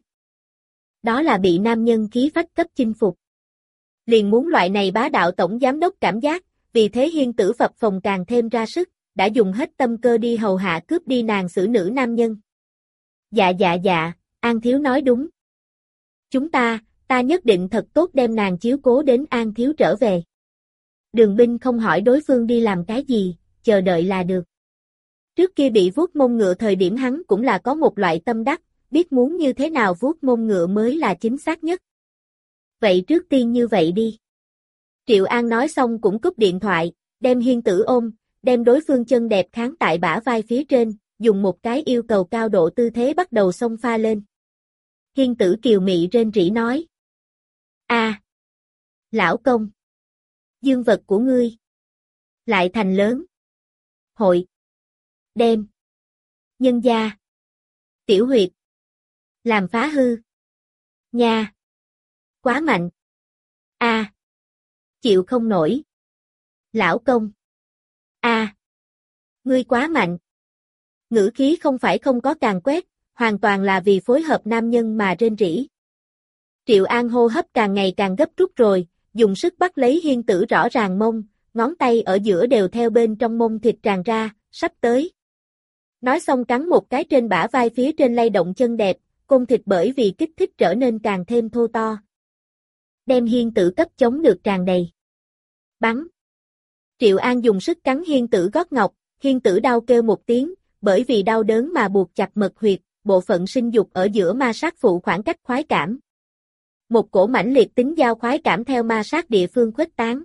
Đó là bị nam nhân khí phách cấp chinh phục. Liền muốn loại này bá đạo tổng giám đốc cảm giác, vì thế Hiên Tử phập phồng càng thêm ra sức, đã dùng hết tâm cơ đi hầu hạ cướp đi nàng xử nữ nam nhân. Dạ dạ dạ, An Thiếu nói đúng. Chúng ta, ta nhất định thật tốt đem nàng chiếu cố đến An Thiếu trở về. Đường Binh không hỏi đối phương đi làm cái gì, chờ đợi là được. Trước kia bị vuốt mông ngựa thời điểm hắn cũng là có một loại tâm đắc, biết muốn như thế nào vuốt mông ngựa mới là chính xác nhất. Vậy trước tiên như vậy đi. Triệu An nói xong cũng cúp điện thoại, đem Hiên Tử ôm, đem đối phương chân đẹp kháng tại bả vai phía trên, dùng một cái yêu cầu cao độ tư thế bắt đầu xông pha lên. Hiên Tử kiều mị rên rỉ nói. A, lão công. Dương vật của ngươi. Lại thành lớn. Hội. Đem. Nhân gia. Tiểu huyệt. Làm phá hư. Nha. Quá mạnh. A. Chịu không nổi. Lão công. A. Ngươi quá mạnh. Ngữ khí không phải không có càng quét, hoàn toàn là vì phối hợp nam nhân mà rên rỉ. Triệu An hô hấp càng ngày càng gấp rút rồi, dùng sức bắt lấy Hiên Tử rõ ràng mông, ngón tay ở giữa đều theo bên trong mông thịt tràn ra, sắp tới. Nói xong cắn một cái trên bả vai phía trên lay động chân đẹp, côn thịt bởi vì kích thích trở nên càng thêm thô to. Đem Hiên Tử cấp chống được tràn đầy. Bắn. Triệu An dùng sức cắn Hiên Tử gót ngọc, Hiên Tử đau kêu một tiếng, bởi vì đau đớn mà buộc chặt mật huyệt, bộ phận sinh dục ở giữa ma sát phụ khoảng cách khoái cảm. Một cổ mãnh liệt tính giao khoái cảm theo ma sát địa phương khuếch tán.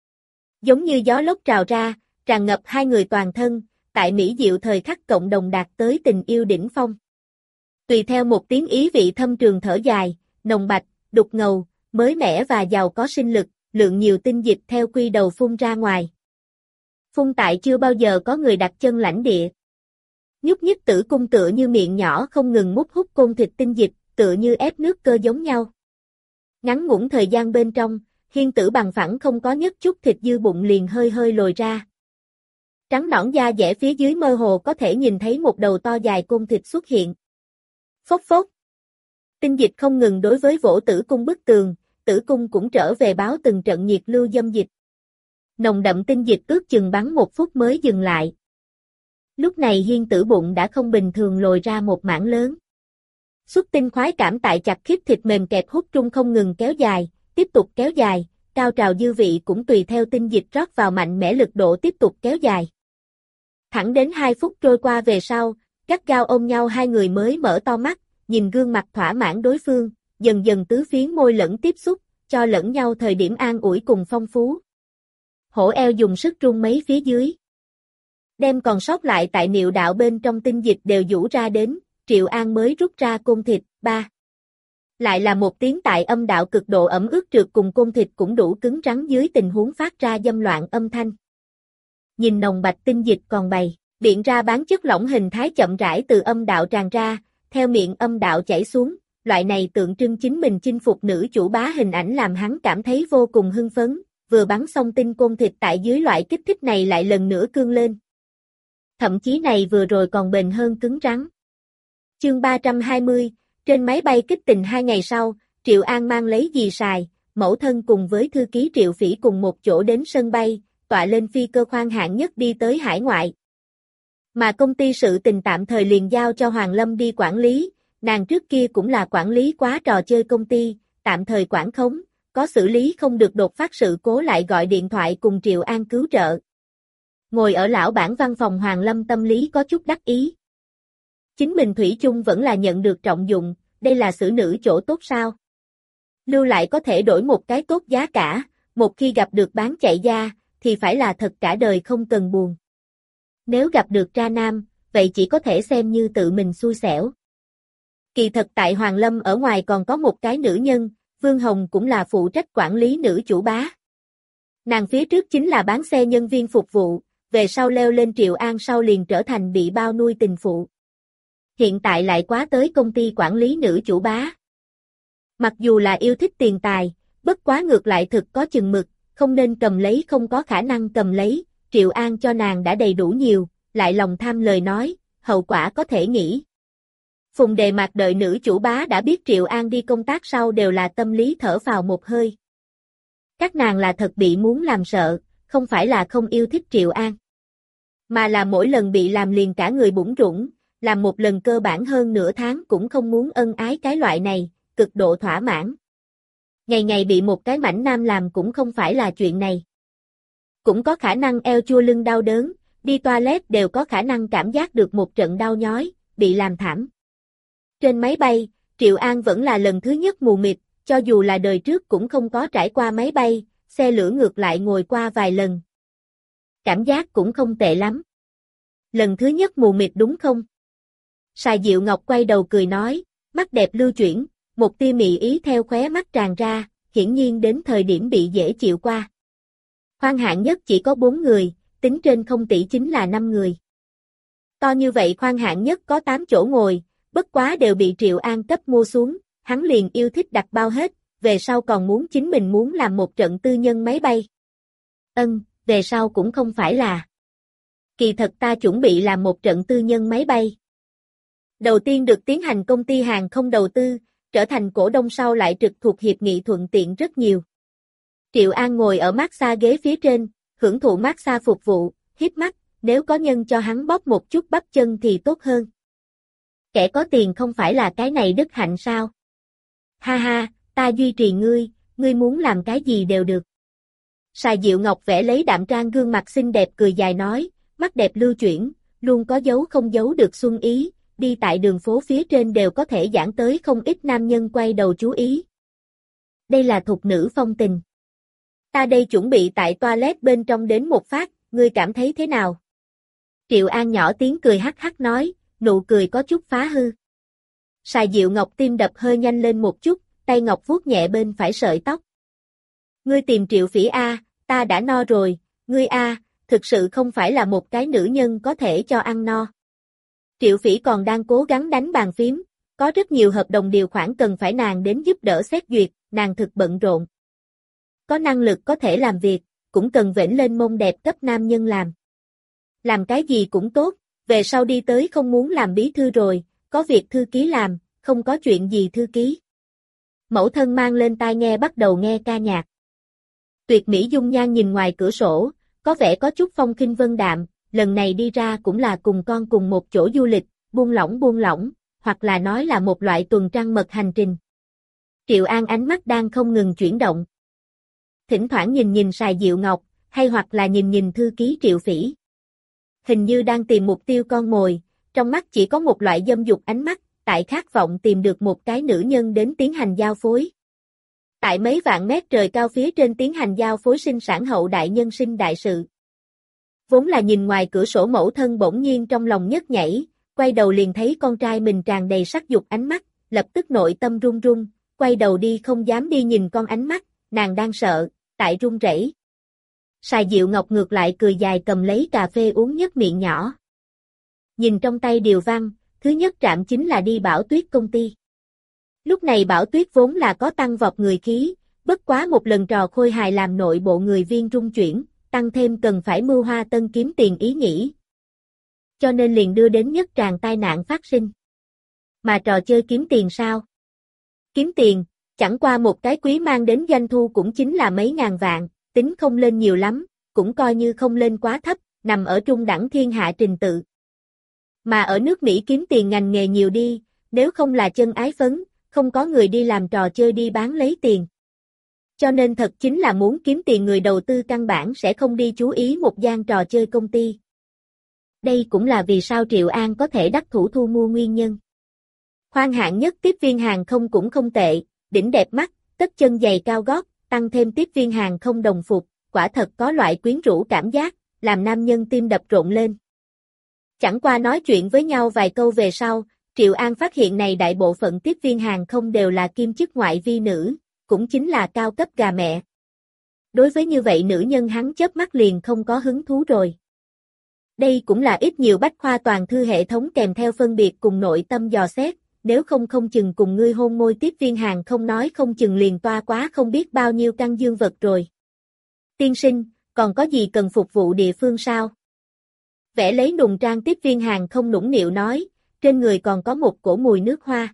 Giống như gió lốc trào ra, tràn ngập hai người toàn thân, tại mỹ diệu thời khắc cộng đồng đạt tới tình yêu đỉnh phong. Tùy theo một tiếng ý vị thâm trường thở dài, nồng bạch, đục ngầu, mới mẻ và giàu có sinh lực, lượng nhiều tinh dịch theo quy đầu phun ra ngoài. Phun tại chưa bao giờ có người đặt chân lãnh địa. Nhúc nhích tử cung tựa như miệng nhỏ không ngừng mút hút côn thịt tinh dịch, tựa như ép nước cơ giống nhau. Ngắn ngủn thời gian bên trong, Hiên Tử bằng phẳng không có nhất chút thịt dư bụng liền hơi hơi lồi ra. Trắng nõn da dẻ phía dưới mơ hồ có thể nhìn thấy một đầu to dài côn thịt xuất hiện. Phốc phốc. Tinh dịch không ngừng đối với vỗ tử cung bức tường, tử cung cũng trở về báo từng trận nhiệt lưu dâm dịch. Nồng đậm tinh dịch ước chừng bắn một phút mới dừng lại. Lúc này Hiên Tử bụng đã không bình thường lồi ra một mảng lớn. Xuất tinh khoái cảm tại chặt khít thịt mềm kẹp hút trung không ngừng kéo dài, tiếp tục kéo dài, cao trào dư vị cũng tùy theo tinh dịch rót vào mạnh mẽ lực độ tiếp tục kéo dài. Thẳng đến hai phút trôi qua về sau, gắt gao ôm nhau hai người mới mở to mắt, nhìn gương mặt thỏa mãn đối phương, dần dần tứ phiến môi lẫn tiếp xúc, cho lẫn nhau thời điểm an ủi cùng phong phú. Hổ eo dùng sức rung mấy phía dưới. Đem còn sót lại tại niệu đạo bên trong tinh dịch đều vũ ra đến, Triệu An mới rút ra côn thịt, ba. Lại là một tiếng tại âm đạo cực độ ẩm ướt trượt cùng côn thịt cũng đủ cứng rắn dưới tình huống phát ra dâm loạn âm thanh. Nhìn nồng bạch tinh dịch còn bày, biện ra bán chất lỏng hình thái chậm rãi từ âm đạo tràn ra, theo miệng âm đạo chảy xuống, loại này tượng trưng chính mình chinh phục nữ chủ bá hình ảnh làm hắn cảm thấy vô cùng hưng phấn, vừa bắn xong tinh côn thịt tại dưới loại kích thích này lại lần nữa cương lên. Thậm chí này vừa rồi còn bền hơn cứng rắn. Chương ba trăm hai mươi, trên máy bay kích tình hai ngày sau, Triệu An mang lấy dì Sài, mẫu thân cùng với thư ký Triệu Phỉ cùng một chỗ đến sân bay, tọa lên phi cơ khoang hạng nhất đi tới hải ngoại. Mà công ty sự tình tạm thời liền giao cho Hoàng Lâm đi quản lý, nàng trước kia cũng là quản lý quá trò chơi công ty, tạm thời quản khống, có xử lý không được đột phát sự cố lại gọi điện thoại cùng Triệu An cứu trợ. Ngồi ở lão bản văn phòng Hoàng Lâm tâm lý có chút đắc ý. Chính mình thủy chung vẫn là nhận được trọng dụng, đây là xử nữ chỗ tốt sao? Lưu lại có thể đổi một cái tốt giá cả, một khi gặp được bán chạy da, thì phải là thật cả đời không cần buồn. Nếu gặp được tra nam, vậy chỉ có thể xem như tự mình xui xẻo. Kỳ thật tại Hoàng Lâm ở ngoài còn có một cái nữ nhân, Vương Hồng cũng là phụ trách quản lý nữ chủ bá. Nàng phía trước chính là bán xe nhân viên phục vụ, về sau leo lên Triệu An sau liền trở thành bị bao nuôi tình phụ. Hiện tại lại quá tới công ty quản lý nữ chủ bá. Mặc dù là yêu thích tiền tài, bất quá ngược lại thực có chừng mực, không nên cầm lấy không có khả năng cầm lấy, Triệu An cho nàng đã đầy đủ nhiều, lại lòng tham lời nói, hậu quả có thể nghĩ. Phùng Đề Mạc đợi nữ chủ bá đã biết Triệu An đi công tác sau đều là tâm lý thở phào một hơi. Các nàng là thật bị muốn làm sợ, không phải là không yêu thích Triệu An. Mà là mỗi lần bị làm liền cả người bủn rủn, làm một lần cơ bản hơn nửa tháng cũng không muốn ân ái cái loại này, cực độ thỏa mãn. Ngày ngày bị một cái mảnh nam làm cũng không phải là chuyện này. Cũng có khả năng eo chua lưng đau đớn, đi toilet đều có khả năng cảm giác được một trận đau nhói, bị làm thảm. Trên máy bay, Triệu An vẫn là lần thứ nhất mù mịt, cho dù là đời trước cũng không có trải qua máy bay, xe lửa ngược lại ngồi qua vài lần. Cảm giác cũng không tệ lắm. Lần thứ nhất mù mịt đúng không? Sài Diệu Ngọc quay đầu cười nói, mắt đẹp lưu chuyển, một tia mị ý theo khóe mắt tràn ra, hiển nhiên đến thời điểm bị dễ chịu qua. Khoang hạng nhất chỉ có bốn người, tính trên không tỷ chính là năm người. To như vậy khoang hạng nhất có tám chỗ ngồi, bất quá đều bị Triệu An cấp mua xuống, hắn liền yêu thích đặt bao hết, về sau còn muốn chính mình muốn làm một trận tư nhân máy bay. Ân, về sau cũng không phải là. Kỳ thật ta chuẩn bị làm một trận tư nhân máy bay. Đầu tiên được tiến hành công ty hàng không đầu tư, trở thành cổ đông sau lại trực thuộc hiệp nghị thuận tiện rất nhiều. Triệu An ngồi ở massage ghế phía trên, hưởng thụ massage phục vụ, híp mắt, nếu có nhân cho hắn bóp một chút bắp chân thì tốt hơn. Kẻ có tiền không phải là cái này đức hạnh sao? Ha ha, ta duy trì ngươi, ngươi muốn làm cái gì đều được. Sài Diệu Ngọc vẽ lấy đạm trang gương mặt xinh đẹp cười dài nói, mắt đẹp lưu chuyển, luôn có dấu không giấu được xuân ý, đi tại đường phố phía trên đều có thể giãn tới không ít nam nhân quay đầu chú ý. Đây là thục nữ phong tình. Ta đây chuẩn bị tại toilet bên trong đến một phát, ngươi cảm thấy thế nào? Triệu An nhỏ tiếng cười hắc hắc nói, nụ cười có chút phá hư. Sài Diệu Ngọc tim đập hơi nhanh lên một chút, tay ngọc vuốt nhẹ bên phải sợi tóc. Ngươi tìm Triệu Phỉ A, ta đã no rồi, ngươi A, thực sự không phải là một cái nữ nhân có thể cho ăn no. Triệu Phỉ còn đang cố gắng đánh bàn phím, có rất nhiều hợp đồng điều khoản cần phải nàng đến giúp đỡ xét duyệt, nàng thực bận rộn. Có năng lực có thể làm việc, cũng cần vểnh lên mông đẹp cấp nam nhân làm. Làm cái gì cũng tốt, về sau đi tới không muốn làm bí thư rồi, có việc thư ký làm, không có chuyện gì thư ký. Mẫu thân mang lên tai nghe bắt đầu nghe ca nhạc. Tuyệt mỹ dung nhan nhìn ngoài cửa sổ, có vẻ có chút phong khinh vân đạm, lần này đi ra cũng là cùng con cùng một chỗ du lịch, buông lỏng buông lỏng, hoặc là nói là một loại tuần trăng mật hành trình. Triệu An ánh mắt đang không ngừng chuyển động. Thỉnh thoảng nhìn nhìn Sài Diệu Ngọc, hay hoặc là nhìn nhìn thư ký Triệu Phỉ. Hình như đang tìm mục tiêu con mồi, trong mắt chỉ có một loại dâm dục ánh mắt, tại khát vọng tìm được một cái nữ nhân đến tiến hành giao phối. Tại mấy vạn mét trời cao phía trên tiến hành giao phối sinh sản hậu đại nhân sinh đại sự. Vốn là nhìn ngoài cửa sổ mẫu thân bỗng nhiên trong lòng nhấc nhảy, quay đầu liền thấy con trai mình tràn đầy sắc dục ánh mắt, lập tức nội tâm run run, quay đầu đi không dám đi nhìn con ánh mắt, nàng đang sợ, tại run rẩy. Sài Diệu Ngọc ngược lại cười dài cầm lấy cà phê uống nhấp miệng nhỏ. Nhìn trong tay điều văn, thứ nhất trạm chính là đi Bảo Tuyết công ty. Lúc này Bảo Tuyết vốn là có tăng vọt người khí, bất quá một lần trò khôi hài làm nội bộ người viên rung chuyển, tăng thêm cần phải mưu hoa tân kiếm tiền ý nghĩ. Cho nên liền đưa đến nhất tràng tai nạn phát sinh. Mà trò chơi kiếm tiền sao? Kiếm tiền, Chẳng qua một cái quý mang đến doanh thu cũng chính là mấy ngàn vạn, tính không lên nhiều lắm, cũng coi như không lên quá thấp, nằm ở trung đẳng thiên hạ trình tự. Mà ở nước Mỹ kiếm tiền ngành nghề nhiều đi, nếu không là chân ái phấn, không có người đi làm trò chơi đi bán lấy tiền. Cho nên thật chính là muốn kiếm tiền người đầu tư căn bản sẽ không đi chú ý một gian trò chơi công ty. Đây cũng là vì sao Triệu An có thể đắc thủ thu mua nguyên nhân. Khoan hạng nhất tiếp viên hàng không cũng không tệ, đỉnh đẹp mắt, tất chân giày cao gót, tăng thêm tiếp viên hàng không đồng phục, quả thật có loại quyến rũ cảm giác, làm nam nhân tim đập rộn lên. Chẳng qua nói chuyện với nhau vài câu về sau, Triệu An phát hiện này đại bộ phận tiếp viên hàng không đều là kim chức ngoại vi nữ, cũng chính là cao cấp gà mẹ. Đối với như vậy nữ nhân hắn chớp mắt liền không có hứng thú rồi. Đây cũng là ít nhiều bách khoa toàn thư hệ thống kèm theo phân biệt cùng nội tâm dò xét, nếu không không chừng cùng ngươi hôn môi tiếp viên hàng không nói không chừng liền toa quá không biết bao nhiêu căn dương vật rồi. Tiên sinh, còn có gì cần phục vụ địa phương sao? Vẽ lấy nùng trang tiếp viên hàng không nũng nịu nói, trên người còn có một cổ mùi nước hoa.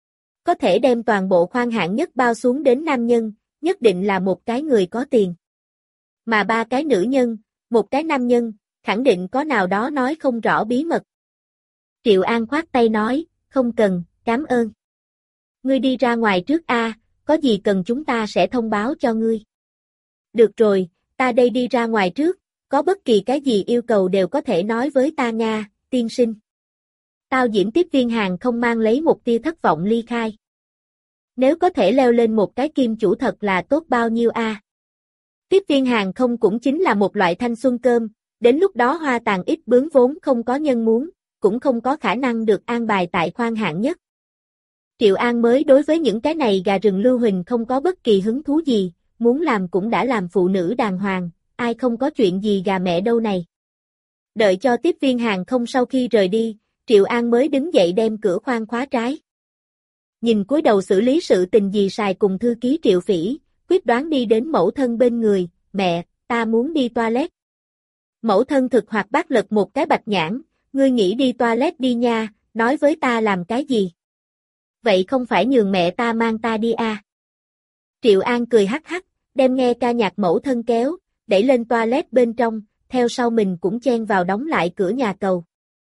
Có thể đem toàn bộ khoang hạng nhất bao xuống đến nam nhân, nhất định là một cái người có tiền. Mà ba cái nữ nhân, một cái nam nhân, khẳng định có nào đó nói không rõ bí mật. Triệu An khoát tay nói, không cần, cảm ơn. Ngươi đi ra ngoài trước a, có gì cần chúng ta sẽ thông báo cho ngươi. Được rồi, ta đây đi ra ngoài trước, có bất kỳ cái gì yêu cầu đều có thể nói với ta nha, tiên sinh. Tao Diễm tiếp viên hàng không mang lấy một tia thất vọng ly khai. Nếu có thể leo lên một cái kim chủ thật là tốt bao nhiêu a. Tiếp viên hàng không cũng chính là một loại thanh xuân cơm, đến lúc đó hoa tàn ít bướm vốn không có nhân muốn, cũng không có khả năng được an bài tại khoang hạng nhất. Triệu An mới đối với những cái này gà rừng lưu huỳnh không có bất kỳ hứng thú gì, muốn làm cũng đã làm phụ nữ đàng hoàng, ai không có chuyện gì gà mẹ đâu này. Đợi cho tiếp viên hàng không sau khi rời đi, Triệu An mới đứng dậy đem cửa khoang khóa trái. Nhìn cúi đầu xử lý sự tình dì Sài cùng thư ký Triệu Phỉ, quyết đoán đi đến mẫu thân bên người, mẹ, ta muốn đi toilet. Mẫu thân thực hoạt bát lật một cái bạch nhãn, ngươi nghĩ đi toilet đi nha, nói với ta làm cái gì? Vậy không phải nhường mẹ ta mang ta đi à? Triệu An cười hắc hắc, đem nghe ca nhạc mẫu thân kéo, đẩy lên toilet bên trong, theo sau mình cũng chen vào đóng lại cửa nhà cầu.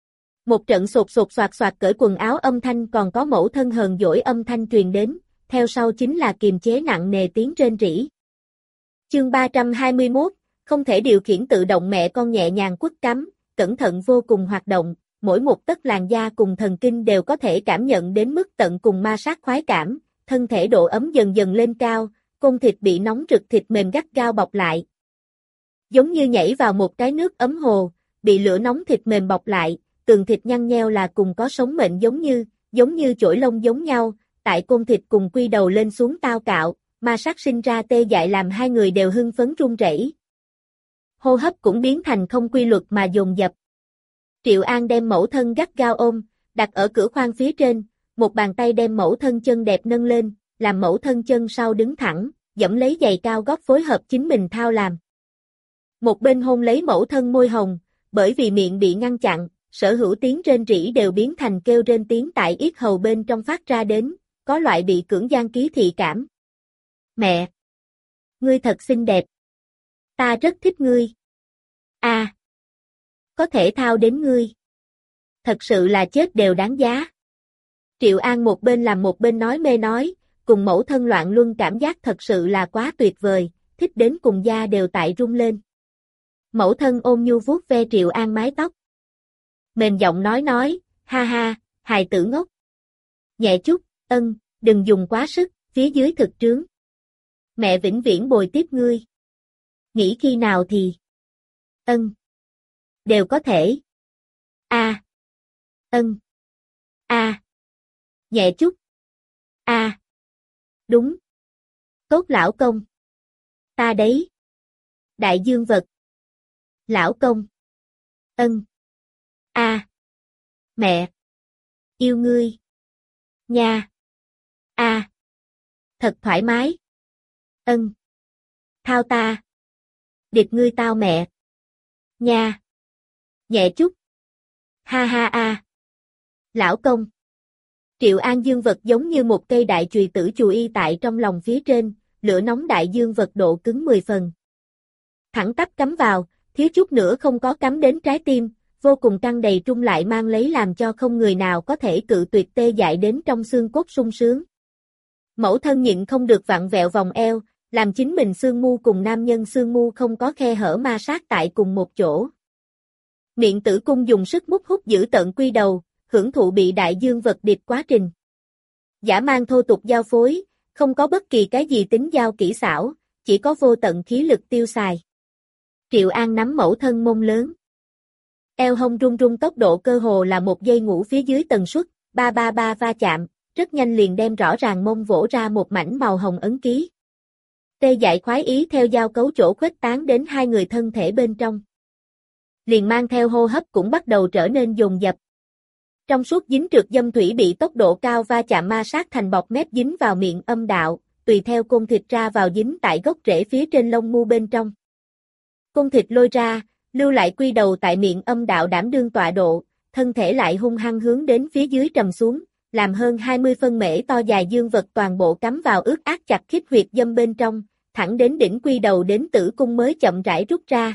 Một trận sột sột soạt soạt cởi quần áo âm thanh còn có mẫu thân hờn dỗi âm thanh truyền đến, theo sau chính là kiềm chế nặng nề tiếng rên rỉ. Chương ba trăm hai mươi mốt, không thể điều khiển tự động mẹ con nhẹ nhàng quất cắm, cẩn thận vô cùng hoạt động, mỗi một tấc làn da cùng thần kinh đều có thể cảm nhận đến mức tận cùng ma sát khoái cảm, thân thể độ ấm dần dần lên cao, côn thịt bị nóng rực thịt mềm gắt gao bọc lại. Giống như nhảy vào một cái nước ấm hồ, bị lửa nóng thịt mềm bọc lại, tường thịt nhăn nheo là cùng có sống mệnh giống như, giống như chổi lông giống nhau, tại côn thịt cùng quy đầu lên xuống tao cạo, ma sát sinh ra tê dại làm hai người đều hưng phấn run rẩy. Hô hấp cũng biến thành không quy luật mà dồn dập. Triệu An đem mẫu thân gắt gao ôm, đặt ở cửa khoang phía trên, một bàn tay đem mẫu thân chân đẹp nâng lên, làm mẫu thân chân sau đứng thẳng, dẫm lấy giày cao gót phối hợp chính mình thao làm. Một bên hôn lấy mẫu thân môi hồng, bởi vì miệng bị ngăn chặn, sở hữu tiếng rên rỉ đều biến thành kêu rên tiếng tại yết hầu bên trong phát ra đến, có loại bị cưỡng gian ký thị cảm. Mẹ! Ngươi thật xinh đẹp! Ta rất thích ngươi! À! Có thể thao đến ngươi! Thật sự là chết đều đáng giá! Triệu An một bên làm một bên nói mê nói, cùng mẫu thân loạn luân cảm giác thật sự là quá tuyệt vời, thích đến cùng da đều tại rung lên. Mẫu thân ôm nhu vuốt ve Triệu An mái tóc. Mềm giọng nói nói, ha ha, hài tử ngốc. Nhẹ chút, ân, đừng dùng quá sức, phía dưới thực trướng. Mẹ vĩnh viễn bồi tiếp ngươi. Nghĩ khi nào thì... Ân. Đều có thể. A. À. Ân. A. À. Nhẹ chút. A. À. Đúng. Tốt lão công. Ta đấy. Đại dương vật. Lão công. Ân. A. À. Mẹ. Yêu ngươi. Nha. A. À. Thật thoải mái. Ân. Thao ta. Điệp ngươi tao mẹ. Nha. Nhẹ chút. Ha ha a. Lão công. Triệu An dương vật giống như một cây đại chùy tử chùi y tại trong lòng phía trên, lửa nóng đại dương vật độ cứng mười phần. Thẳng tắp cắm vào, thiếu chút nữa không có cắm đến trái tim, vô cùng căng đầy trung lại mang lấy làm cho không người nào có thể cự tuyệt tê dại đến trong xương cốt sung sướng. Mẫu thân nhịn không được vặn vẹo vòng eo, làm chính mình xương mu cùng nam nhân xương mu không có khe hở ma sát tại cùng một chỗ. Miệng tử cung dùng sức mút hút giữ tận quy đầu, hưởng thụ bị đại dương vật điệp quá trình. Dã man thô tục giao phối, không có bất kỳ cái gì tính giao kỹ xảo, chỉ có vô tận khí lực tiêu xài. Triệu An nắm mẫu thân mông lớn. Eo hông rung rung tốc độ cơ hồ là một giây ngủ phía dưới tần suất, ba ba ba va chạm, rất nhanh liền đem rõ ràng mông vỗ ra một mảnh màu hồng ấn ký. Tê dại khoái ý theo giao cấu chỗ khuếch tán đến hai người thân thể bên trong. Liền mang theo hô hấp cũng bắt đầu trở nên dồn dập. Trong suốt dính trượt dâm thủy bị tốc độ cao va chạm ma sát thành bọt mép dính vào miệng âm đạo, tùy theo côn thịt ra vào dính tại gốc rễ phía trên lông mu bên trong. Côn thịt lôi ra, lưu lại quy đầu tại miệng âm đạo đảm đương tọa độ, thân thể lại hung hăng hướng đến phía dưới trầm xuống, làm hơn hai mươi phân mễ to dài dương vật toàn bộ cắm vào ướt át chặt khít huyệt dâm bên trong, thẳng đến đỉnh quy đầu đến tử cung mới chậm rãi rút ra.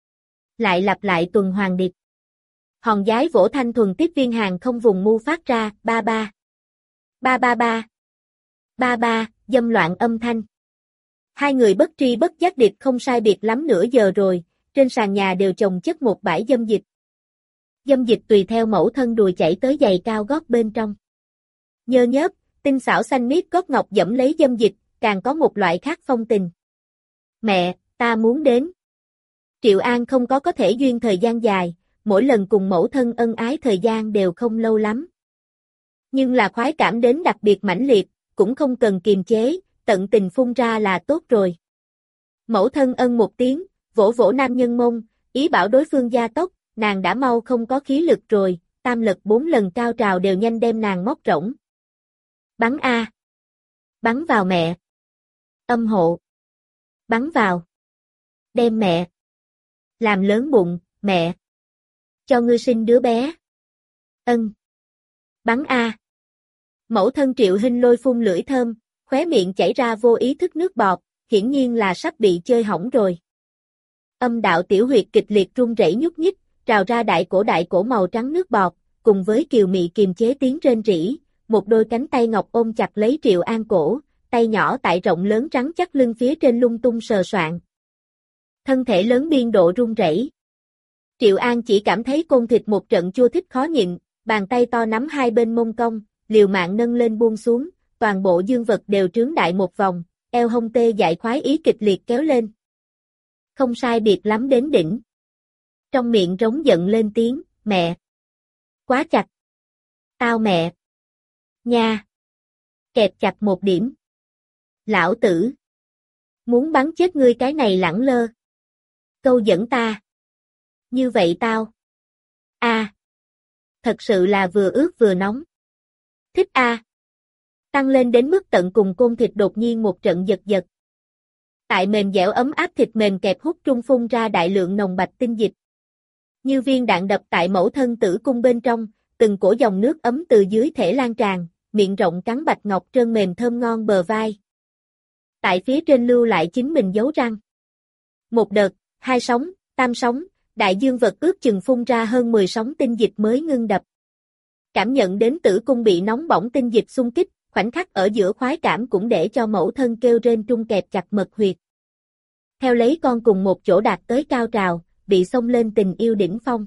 Lại lặp lại tuần hoàn điệp. Hòn giái vỗ thanh thuần tiếp viên hàng không vùng mu phát ra, ba ba. Ba ba ba. Ba ba, dâm loạn âm thanh. Hai người bất tri bất giác điệp không sai biệt lắm nửa giờ rồi, trên sàn nhà đều chồng chất một bãi dâm dịch. Dâm dịch tùy theo mẫu thân đùi chảy tới giày cao gót bên trong. Nhơ nhớp, tinh xảo xanh miết gót ngọc dẫm lấy dâm dịch, càng có một loại khác phong tình. Mẹ, ta muốn đến. Triệu An không có có thể duyên thời gian dài, mỗi lần cùng mẫu thân ân ái thời gian đều không lâu lắm. Nhưng là khoái cảm đến đặc biệt mãnh liệt, cũng không cần kiềm chế, tận tình phun ra là tốt rồi. Mẫu thân ân một tiếng, vỗ vỗ nam nhân mông, ý bảo đối phương gia tốc, nàng đã mau không có khí lực rồi, tam lật bốn lần cao trào đều nhanh đem nàng móc rỗng. Bắn a, bắn vào mẹ. Âm hộ. Bắn vào. Đem mẹ. Làm lớn bụng, mẹ. Cho ngươi sinh đứa bé. Ân. Bắn a. Mẫu thân Triệu Hinh lôi phun lưỡi thơm, khóe miệng chảy ra vô ý thức nước bọt, hiển nhiên là sắp bị chơi hỏng rồi. Âm đạo tiểu huyệt kịch liệt run rẩy nhúc nhích, trào ra đại cổ đại cổ màu trắng nước bọt, cùng với kiều mị kiềm chế tiếng rên rỉ, một đôi cánh tay ngọc ôm chặt lấy Triệu An cổ, tay nhỏ tại rộng lớn trắng chắc lưng phía trên lung tung sờ soạng. Thân thể lớn biên độ run rẩy. Triệu An chỉ cảm thấy côn thịt một trận chua thích khó nhịn, bàn tay to nắm hai bên mông cong, liều mạng nâng lên buông xuống, toàn bộ dương vật đều trướng đại một vòng, eo hông tê dại khoái ý kịch liệt kéo lên. Không sai biệt lắm đến đỉnh. Trong miệng rống giận lên tiếng, mẹ. Quá chặt. Tao mẹ. Nha. Kẹp chặt một điểm. Lão tử. Muốn bắn chết ngươi cái này lẳng lơ. Câu dẫn ta. Như vậy tao. A. À. Thật sự là vừa ướt vừa nóng. Thích a. À. Tăng lên đến mức tận cùng côn thịt đột nhiên một trận giật giật. Tại mềm dẻo ấm áp thịt mềm kẹp hút trung phun ra đại lượng nồng bạch tinh dịch. Như viên đạn đập tại mẫu thân tử cung bên trong, từng cổ dòng nước ấm từ dưới thể lan tràn, miệng rộng cắn bạch ngọc trơn mềm thơm ngon bờ vai. Tại phía trên lưu lại chính mình dấu răng. Một đợt, hai sóng, tam sóng, đại dương vật ước chừng phun ra hơn mười sóng tinh dịch mới ngưng đập. Cảm nhận đến tử cung bị nóng bỏng tinh dịch xung kích, khoảnh khắc ở giữa khoái cảm cũng để cho mẫu thân kêu rên trung kẹp chặt mật huyệt. Theo lấy con cùng một chỗ đạt tới cao trào, bị xông lên tình yêu đỉnh phong.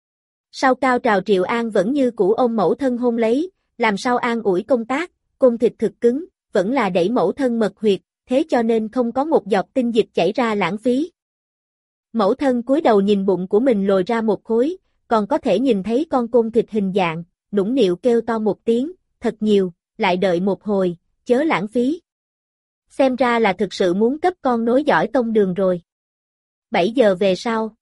Sau cao trào Triệu An vẫn như cũ ôm mẫu thân hôn lấy, làm sao an ủi công tác, cung thịt thực cứng, vẫn là đẩy mẫu thân mật huyệt, thế cho nên không có một giọt tinh dịch chảy ra lãng phí. Mẫu thân cúi đầu nhìn bụng của mình lồi ra một khối, còn có thể nhìn thấy con cung thịt hình dạng, nũng nịu kêu to một tiếng, thật nhiều, lại đợi một hồi, chớ lãng phí. Xem ra là thực sự muốn cấp con nối dõi tông đường rồi. bảy giờ về sau.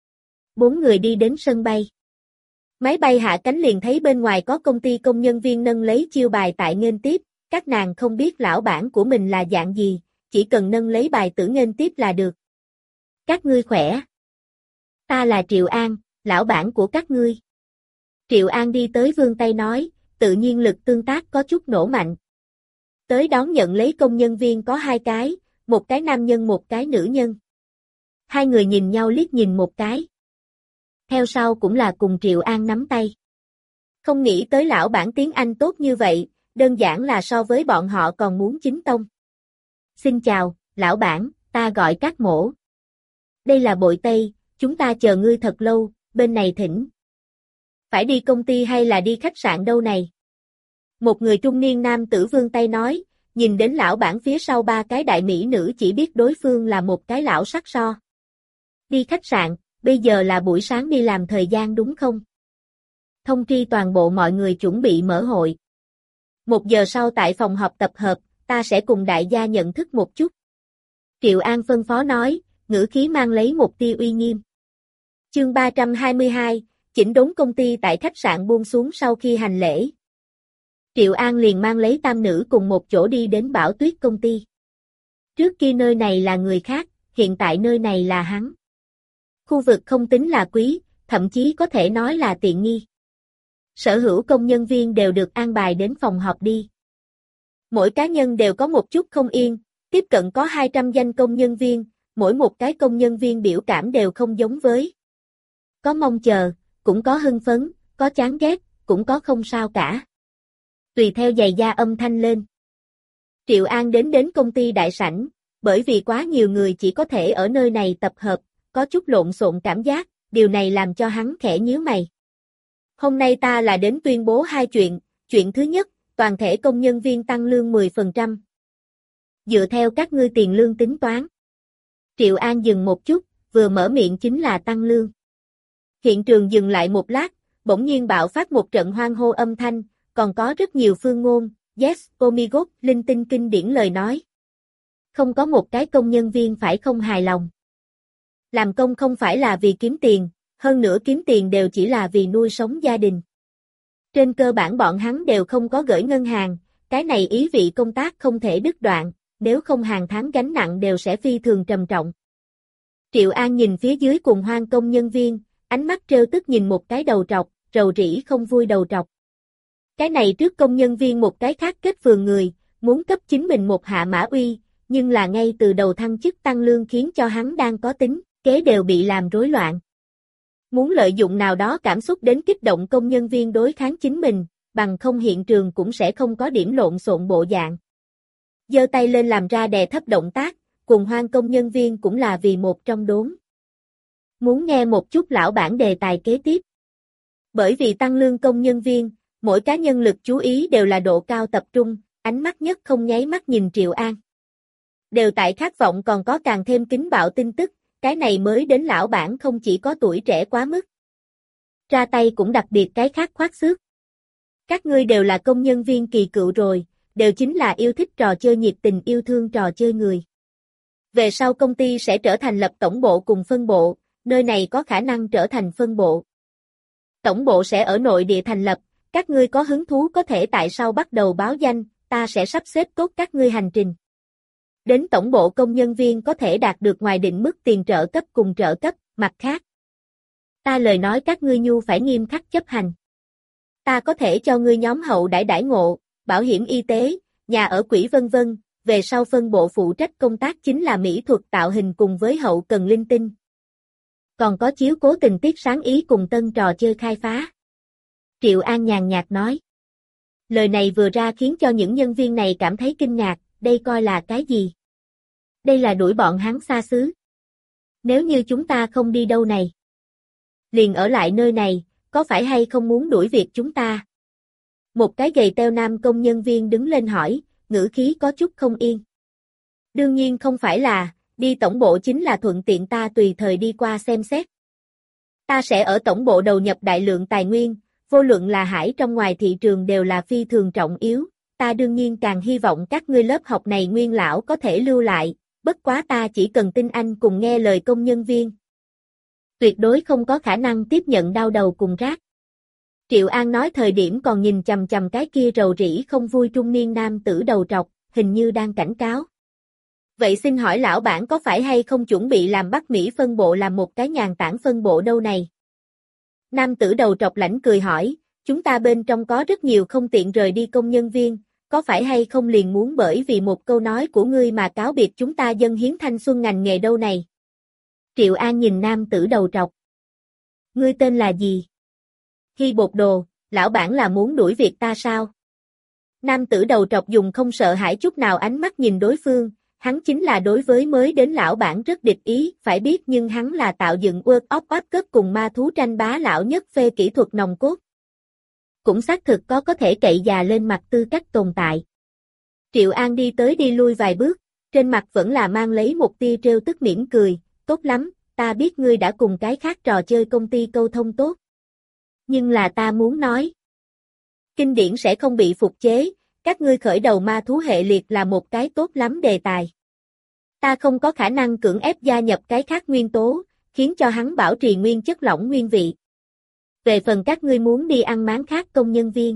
Bốn người đi đến sân bay. Máy bay hạ cánh liền thấy bên ngoài có công ty công nhân viên nâng lấy chiêu bài tại nghênh tiếp, các nàng không biết lão bản của mình là dạng gì, chỉ cần nâng lấy bài tử nghênh tiếp là được. Các ngươi khỏe. Ta là Triệu An, lão bản của các ngươi. Triệu An đi tới vươn tay nói, tự nhiên lực tương tác có chút nổ mạnh. Tới đón nhận lấy công nhân viên có hai cái, một cái nam nhân một cái nữ nhân. Hai người nhìn nhau liếc nhìn một cái. Theo sau cũng là cùng Triệu An nắm tay. Không nghĩ tới lão bản tiếng Anh tốt như vậy, đơn giản là so với bọn họ còn muốn chính tông. Xin chào, lão bản, ta gọi Cát Mỗ. Đây là Bội Tây, chúng ta chờ ngươi thật lâu, bên này thỉnh. Phải đi công ty hay là đi khách sạn đâu này? Một người trung niên nam tử vươn tay nói, nhìn đến lão bản phía sau ba cái đại mỹ nữ chỉ biết đối phương là một cái lão sắc so. Đi khách sạn, bây giờ là buổi sáng đi làm thời gian đúng không? Thông tri toàn bộ mọi người chuẩn bị mở hội. Một giờ sau tại phòng họp tập hợp, ta sẽ cùng đại gia nhận thức một chút. Triệu An phân phó nói, ngữ khí mang lấy một tia uy nghiêm. Chương ba trăm hai mươi hai, chỉnh đốn công ty tại khách sạn buông xuống sau khi hành lễ. Triệu An liền mang lấy tam nữ cùng một chỗ đi đến Bảo Tuyết công ty. Trước kia nơi này là người khác, hiện tại nơi này là hắn. Khu vực không tính là quý, thậm chí có thể nói là tiện nghi. Sở hữu công nhân viên đều được an bài đến phòng họp đi. Mỗi cá nhân đều có một chút không yên, tiếp cận có hai trăm danh công nhân viên, mỗi một cái công nhân viên biểu cảm đều không giống với. Có mong chờ, cũng có hưng phấn, có chán ghét, cũng có không sao cả. Tùy theo giày da âm thanh lên. Triệu An đến đến công ty đại sảnh, bởi vì quá nhiều người chỉ có thể ở nơi này tập hợp, có chút lộn xộn cảm giác, điều này làm cho hắn khẽ nhíu mày. Hôm nay ta là đến tuyên bố hai chuyện, chuyện thứ nhất, toàn thể công nhân viên tăng lương mười phần trăm. Dựa theo các ngươi tiền lương tính toán. Triệu An dừng một chút, vừa mở miệng chính là tăng lương. Hiện trường dừng lại một lát, bỗng nhiên bạo phát một trận hoan hô âm thanh, còn có rất nhiều phương ngôn, yes, oh my god, linh tinh kinh điển lời nói. Không có một cái công nhân viên phải không hài lòng. Làm công không phải là vì kiếm tiền, hơn nữa kiếm tiền đều chỉ là vì nuôi sống gia đình. Trên cơ bản bọn hắn đều không có gửi ngân hàng, cái này ý vị công tác không thể đứt đoạn, nếu không hàng tháng gánh nặng đều sẽ phi thường trầm trọng. Triệu An nhìn phía dưới cùng hoan công nhân viên, ánh mắt trêu tức nhìn một cái đầu trọc, rầu rĩ không vui đầu trọc. Cái này trước công nhân viên một cái khác kết phường người, muốn cấp chính mình một hạ mã uy, nhưng là ngay từ đầu thăng chức tăng lương khiến cho hắn đang có tính, kế đều bị làm rối loạn. Muốn lợi dụng nào đó cảm xúc đến kích động công nhân viên đối kháng chính mình, bằng không hiện trường cũng sẽ không có điểm lộn xộn bộ dạng. Giơ tay lên làm ra đè thấp động tác, cùng hoan công nhân viên cũng là vì một trong đốn. Muốn nghe một chút lão bản đề tài kế tiếp. Bởi vì tăng lương công nhân viên, mỗi cá nhân lực chú ý đều là độ cao tập trung, ánh mắt nhất không nháy mắt nhìn Triệu An. Đều tại khát vọng còn có càng thêm kính bạo tin tức, cái này mới đến lão bản không chỉ có tuổi trẻ quá mức. Ra tay cũng đặc biệt cái khác khoát xước. Các ngươi đều là công nhân viên kỳ cựu rồi, đều chính là yêu thích trò chơi nhiệt tình yêu thương trò chơi người. Về sau công ty sẽ trở thành lập tổng bộ cùng phân bộ, nơi này có khả năng trở thành phân bộ. Tổng bộ sẽ ở nội địa thành lập, các ngươi có hứng thú có thể tại sao bắt đầu báo danh, ta sẽ sắp xếp tốt các ngươi hành trình. Đến tổng bộ công nhân viên có thể đạt được ngoài định mức tiền trợ cấp cùng trợ cấp, mặt khác. Ta lời nói các ngươi nhu phải nghiêm khắc chấp hành. Ta có thể cho ngươi nhóm hậu đãi đãi ngộ, bảo hiểm y tế, nhà ở quỹ vân vân, về sau phân bộ phụ trách công tác chính là mỹ thuật tạo hình cùng với hậu cần linh tinh. Còn có chiếu cố tình tiết sáng ý cùng tân trò chơi khai phá. Triệu An nhàn nhạt nói. Lời này vừa ra khiến cho những nhân viên này cảm thấy kinh ngạc, đây coi là cái gì? Đây là đuổi bọn hắn xa xứ. Nếu như chúng ta không đi đâu này, liền ở lại nơi này, có phải hay không muốn đuổi việc chúng ta? Một cái gầy teo nam công nhân viên đứng lên hỏi, ngữ khí có chút không yên. Đương nhiên không phải là, đi tổng bộ chính là thuận tiện ta tùy thời đi qua xem xét. Ta sẽ ở tổng bộ đầu nhập đại lượng tài nguyên, vô luận là hải trong ngoài thị trường đều là phi thường trọng yếu, ta đương nhiên càng hy vọng các ngươi lớp học này nguyên lão có thể lưu lại, bất quá ta chỉ cần tin anh cùng nghe lời công nhân viên. Tuyệt đối không có khả năng tiếp nhận đau đầu cùng rác. Triệu An nói thời điểm còn nhìn chằm chằm cái kia rầu rĩ không vui trung niên nam tử đầu trọc, hình như đang cảnh cáo. Vậy xin hỏi lão bản có phải hay không chuẩn bị làm Bắc Mỹ phân bộ làm một cái nhàn tản phân bộ đâu này? Nam tử đầu trọc lãnh cười hỏi, chúng ta bên trong có rất nhiều không tiện rời đi công nhân viên, có phải hay không liền muốn bởi vì một câu nói của ngươi mà cáo biệt chúng ta dâng hiến thanh xuân ngành nghề đâu này? Triệu An nhìn nam tử đầu trọc. Ngươi tên là gì? Hy Bột Đồ, lão bản là muốn đuổi việc ta sao? Nam tử đầu trọc dùng không sợ hãi chút nào ánh mắt nhìn đối phương, hắn chính là đối với mới đến lão bản rất địch ý, phải biết nhưng hắn là tạo dựng World of Warcraft cùng ma thú tranh bá lão nhất phê kỹ thuật nòng cốt. Cũng xác thực có có thể cậy già lên mặt tư cách tồn tại. Triệu An đi tới đi lui vài bước, trên mặt vẫn là mang lấy một tia trêu tức mỉm cười, tốt lắm, ta biết ngươi đã cùng cái khác trò chơi công ty câu thông tốt. Nhưng là ta muốn nói, kinh điển sẽ không bị phục chế, các ngươi khởi đầu ma thú hệ liệt là một cái tốt lắm đề tài. Ta không có khả năng cưỡng ép gia nhập cái khác nguyên tố, khiến cho hắn bảo trì nguyên chất lỏng nguyên vị. Về phần các ngươi muốn đi ăn máng khác công nhân viên,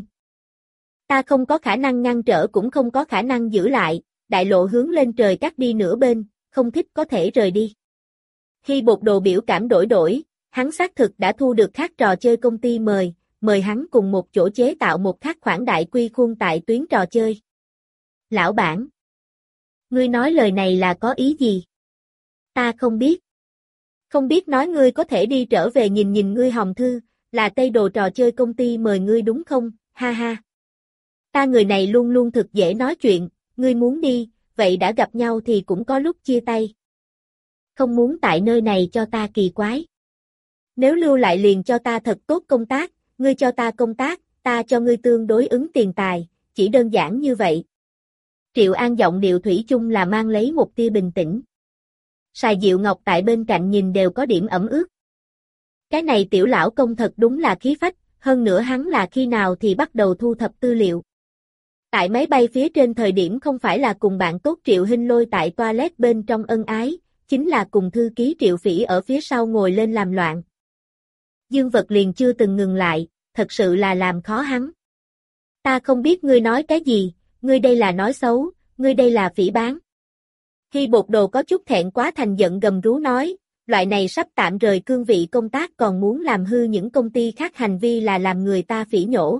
ta không có khả năng ngăn trở cũng không có khả năng giữ lại, đại lộ hướng lên trời cắt đi nửa bên, không thích có thể rời đi. Khi Bột Đồ biểu cảm đổi đổi, hắn xác thực đã thu được khác trò chơi công ty mời, mời hắn cùng một chỗ chế tạo một khác khoản đại quy khuôn tại tuyến trò chơi. Lão bản, ngươi nói lời này là có ý gì? Ta không biết. Không biết nói ngươi có thể đi trở về nhìn nhìn ngươi hòm thư, là Tây Đồ trò chơi công ty mời ngươi đúng không, ha ha. Ta người này luôn luôn thực dễ nói chuyện, ngươi muốn đi, vậy đã gặp nhau thì cũng có lúc chia tay. Không muốn tại nơi này cho ta kỳ quái. Nếu lưu lại liền cho ta thật tốt công tác, ngươi cho ta công tác, ta cho ngươi tương đối ứng tiền tài, chỉ đơn giản như vậy. Triệu An giọng điệu thủy chung là mang lấy một tia bình tĩnh. Sài Diệu Ngọc tại bên cạnh nhìn đều có điểm ẩm ướt. Cái này tiểu lão công thật đúng là khí phách, hơn nữa hắn là khi nào thì bắt đầu thu thập tư liệu. Tại máy bay phía trên thời điểm không phải là cùng bạn tốt Triệu Hinh Lôi tại toilet bên trong ân ái, chính là cùng thư ký Triệu Phỉ ở phía sau ngồi lên làm loạn. Dương Vật liền chưa từng ngừng lại, thật sự là làm khó hắn. Ta không biết ngươi nói cái gì, ngươi đây là nói xấu, ngươi đây là phỉ báng. Khi Bột Đồ có chút thẹn quá thành giận gầm rú nói, loại này sắp tạm rời cương vị công tác còn muốn làm hư những công ty khác hành vi là làm người ta phỉ nhổ.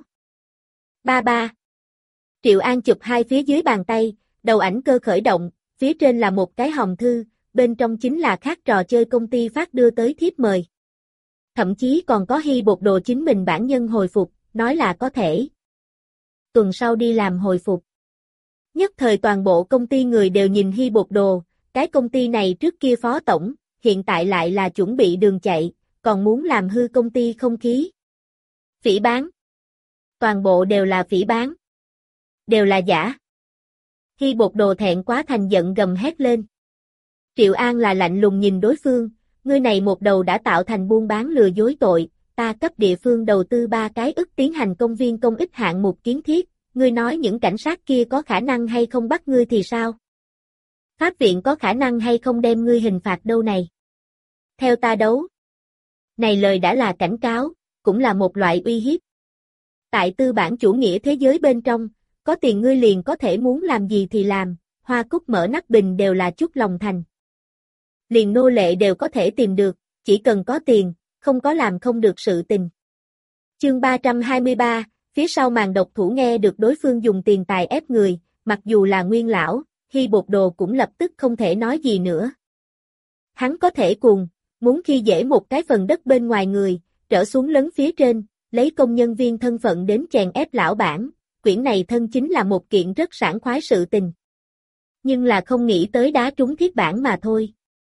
Ba ba. Triệu An chụp hai phía dưới bàn tay, đầu ảnh cơ khởi động, phía trên là một cái hòm thư, bên trong chính là khác trò chơi công ty phát đưa tới thiếp mời. Thậm chí còn có Hy Bột Đồ chính mình bản nhân hồi phục, nói là có thể. Tuần sau đi làm hồi phục. Nhất thời toàn bộ công ty người đều nhìn Hy Bột Đồ, cái công ty này trước kia phó tổng, hiện tại lại là chuẩn bị đường chạy, còn muốn làm hư công ty không khí. Phỉ báng. Toàn bộ đều là phỉ báng. Đều là giả. Hy Bột Đồ thẹn quá thành giận gầm hét lên. Triệu An là lạnh lùng nhìn đối phương, ngươi này một đầu đã tạo thành buôn bán lừa dối tội, ta cấp địa phương đầu tư ba cái ức tiến hành công viên công ích hạng mục kiến thiết, ngươi nói những cảnh sát kia có khả năng hay không bắt ngươi thì sao? Pháp viện có khả năng hay không đem ngươi hình phạt đâu này? Theo ta đấu. Này lời đã là cảnh cáo, cũng là một loại uy hiếp. Tại tư bản chủ nghĩa thế giới bên trong, có tiền ngươi liền có thể muốn làm gì thì làm, hoa cúc mở nắp bình đều là chút lòng thành. Liền nô lệ đều có thể tìm được, chỉ cần có tiền, không có làm không được sự tình. Chương ba trăm hai mươi ba, phía sau màn độc thủ nghe được đối phương dùng tiền tài ép người, mặc dù là nguyên lão, Hy Bột Đồ cũng lập tức không thể nói gì nữa. Hắn có thể cuồng, muốn khi dễ một cái phần đất bên ngoài người, trở xuống lấn phía trên, lấy công nhân viên thân phận đến chèn ép lão bản, quyển này thân chính là một kiện rất sảng khoái sự tình. Nhưng là không nghĩ tới đá trúng thiết bản mà thôi.